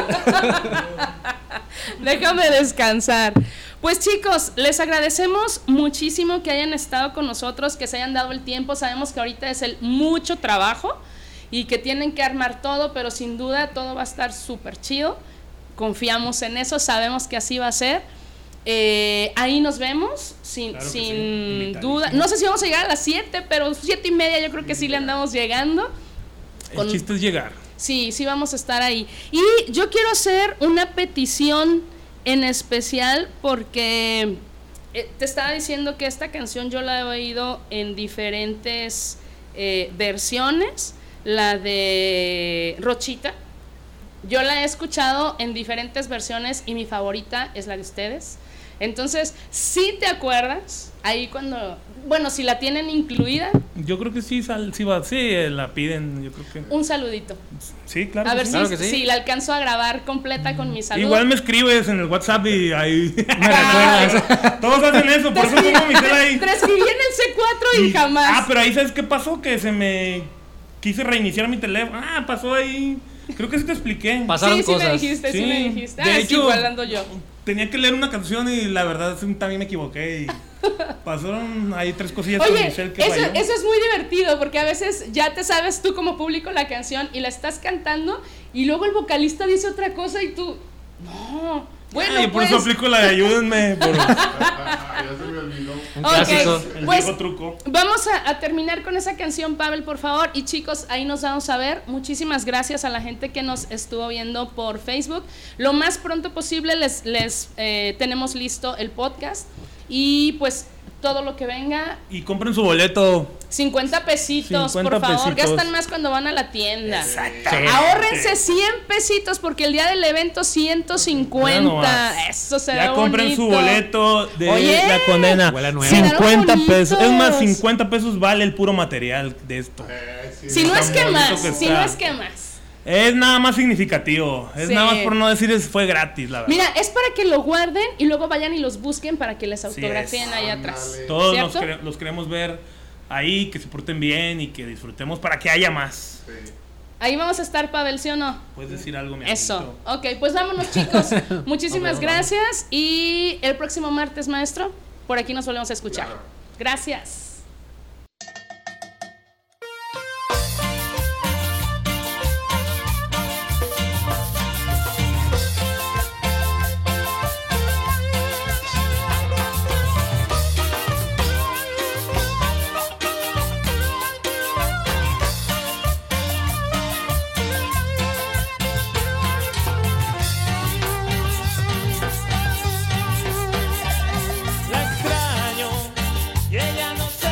Speaker 2: Déjame descansar. Pues chicos, les agradecemos muchísimo que hayan estado con nosotros, que se hayan dado el tiempo. Sabemos que ahorita es mucho trabajo y que tienen que armar todo, pero sin duda todo va a estar súper chido. Confiamos en eso, sabemos que así va a ser. Ahí nos vemos, sin duda. No sé si vamos a llegar a las 7, pero 7:30 yo creo que sí le andamos llegando.
Speaker 4: El chiste es llegar.
Speaker 2: Sí, sí vamos a estar ahí. Y yo quiero hacer una petición en especial porque te estaba diciendo que esta canción yo la he oído en diferentes versiones. La de Rochita, yo la he escuchado en diferentes versiones y mi favorita es la de ustedes. Entonces, si te acuerdas, ahí cuando, bueno, si la tienen incluida.
Speaker 4: Yo creo que sí, la piden, yo creo que.
Speaker 2: Un saludito.
Speaker 4: Sí, claro.
Speaker 2: A ver
Speaker 5: claro que sí.
Speaker 2: si la alcanzo a grabar completa con mi saludo.
Speaker 4: Igual me escribes en el WhatsApp y ahí me recuerdas. Todos hacen eso, por eso tengo mi tela ahí.
Speaker 2: Te escribí en el C4 y jamás.
Speaker 4: Ah, pero ahí ¿sabes qué pasó? Que se me quise reiniciar mi teléfono. Ah, pasó ahí. Creo que sí te expliqué.
Speaker 5: Pasaron cosas.
Speaker 2: Sí me dijiste.
Speaker 4: De hecho,
Speaker 2: igual ando yo.
Speaker 4: Tenía que leer una canción y la verdad también me equivoqué y pasaron ahí 3 cosillas
Speaker 2: Oye,
Speaker 4: con Michelle que falló.
Speaker 2: eso es muy divertido porque a veces ya te sabes tú como público la canción y la estás cantando y luego el vocalista dice otra cosa y tú, no, bueno,
Speaker 4: y por eso aplico la de ayúdenme.
Speaker 3: Ya se me olvidó.
Speaker 5: Un clásico.
Speaker 4: El
Speaker 2: pues
Speaker 4: viejo truco.
Speaker 2: vamos a terminar con esa canción, Pavel, por favor. Y chicos, ahí nos vamos a ver. Muchísimas gracias a la gente que nos estuvo viendo por Facebook. Lo más pronto posible les tenemos listo el podcast. Y pues todo lo que venga.
Speaker 4: Y compren su boleto.
Speaker 2: 50 pesitos,
Speaker 4: 50
Speaker 2: por favor.
Speaker 4: pesitos.
Speaker 2: Gastan más cuando van a la tienda.
Speaker 4: Exactamente.
Speaker 2: Ahórrense 100 pesitos porque el día del evento 150. Eso se ve
Speaker 4: Ya compren su
Speaker 2: bonito.
Speaker 4: boleto de
Speaker 2: Oye,
Speaker 4: La Condena.
Speaker 5: Huele nuevo.
Speaker 4: 50 pesos. Es más,
Speaker 2: bonitos.
Speaker 4: 50 pesos vale el puro material de esto.
Speaker 2: Si no es
Speaker 4: Está
Speaker 2: que
Speaker 4: bonito
Speaker 2: más,
Speaker 4: que
Speaker 2: si
Speaker 4: está.
Speaker 2: no es que más.
Speaker 4: Es nada más significativo. Es
Speaker 2: Sí.
Speaker 4: nada más por no decir fue gratis, la verdad.
Speaker 2: Mira, es para que lo guarden y luego vayan y los busquen para que les
Speaker 4: Así
Speaker 2: autografíen
Speaker 4: es.
Speaker 2: ahí atrás.
Speaker 4: Todos
Speaker 2: ¿Cierto?
Speaker 4: los queremos ver ahí, que se porten bien y que disfrutemos para que haya más.
Speaker 2: Ahí vamos a estar, Pavel, ¿sí o no?
Speaker 4: Puedes decir algo, mi
Speaker 2: Eso.
Speaker 4: amiguito.
Speaker 2: Ok, pues vámonos, chicos. Muchísimas
Speaker 5: Nos vemos.
Speaker 2: gracias. Y el próximo martes, maestro, por aquí nos volvemos a escuchar. Gracias.
Speaker 6: La extraño y ella no se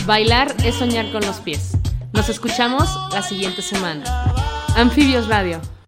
Speaker 1: Bailar es soñar con los pies. Nos escuchamos la siguiente semana. Anfibios Radio.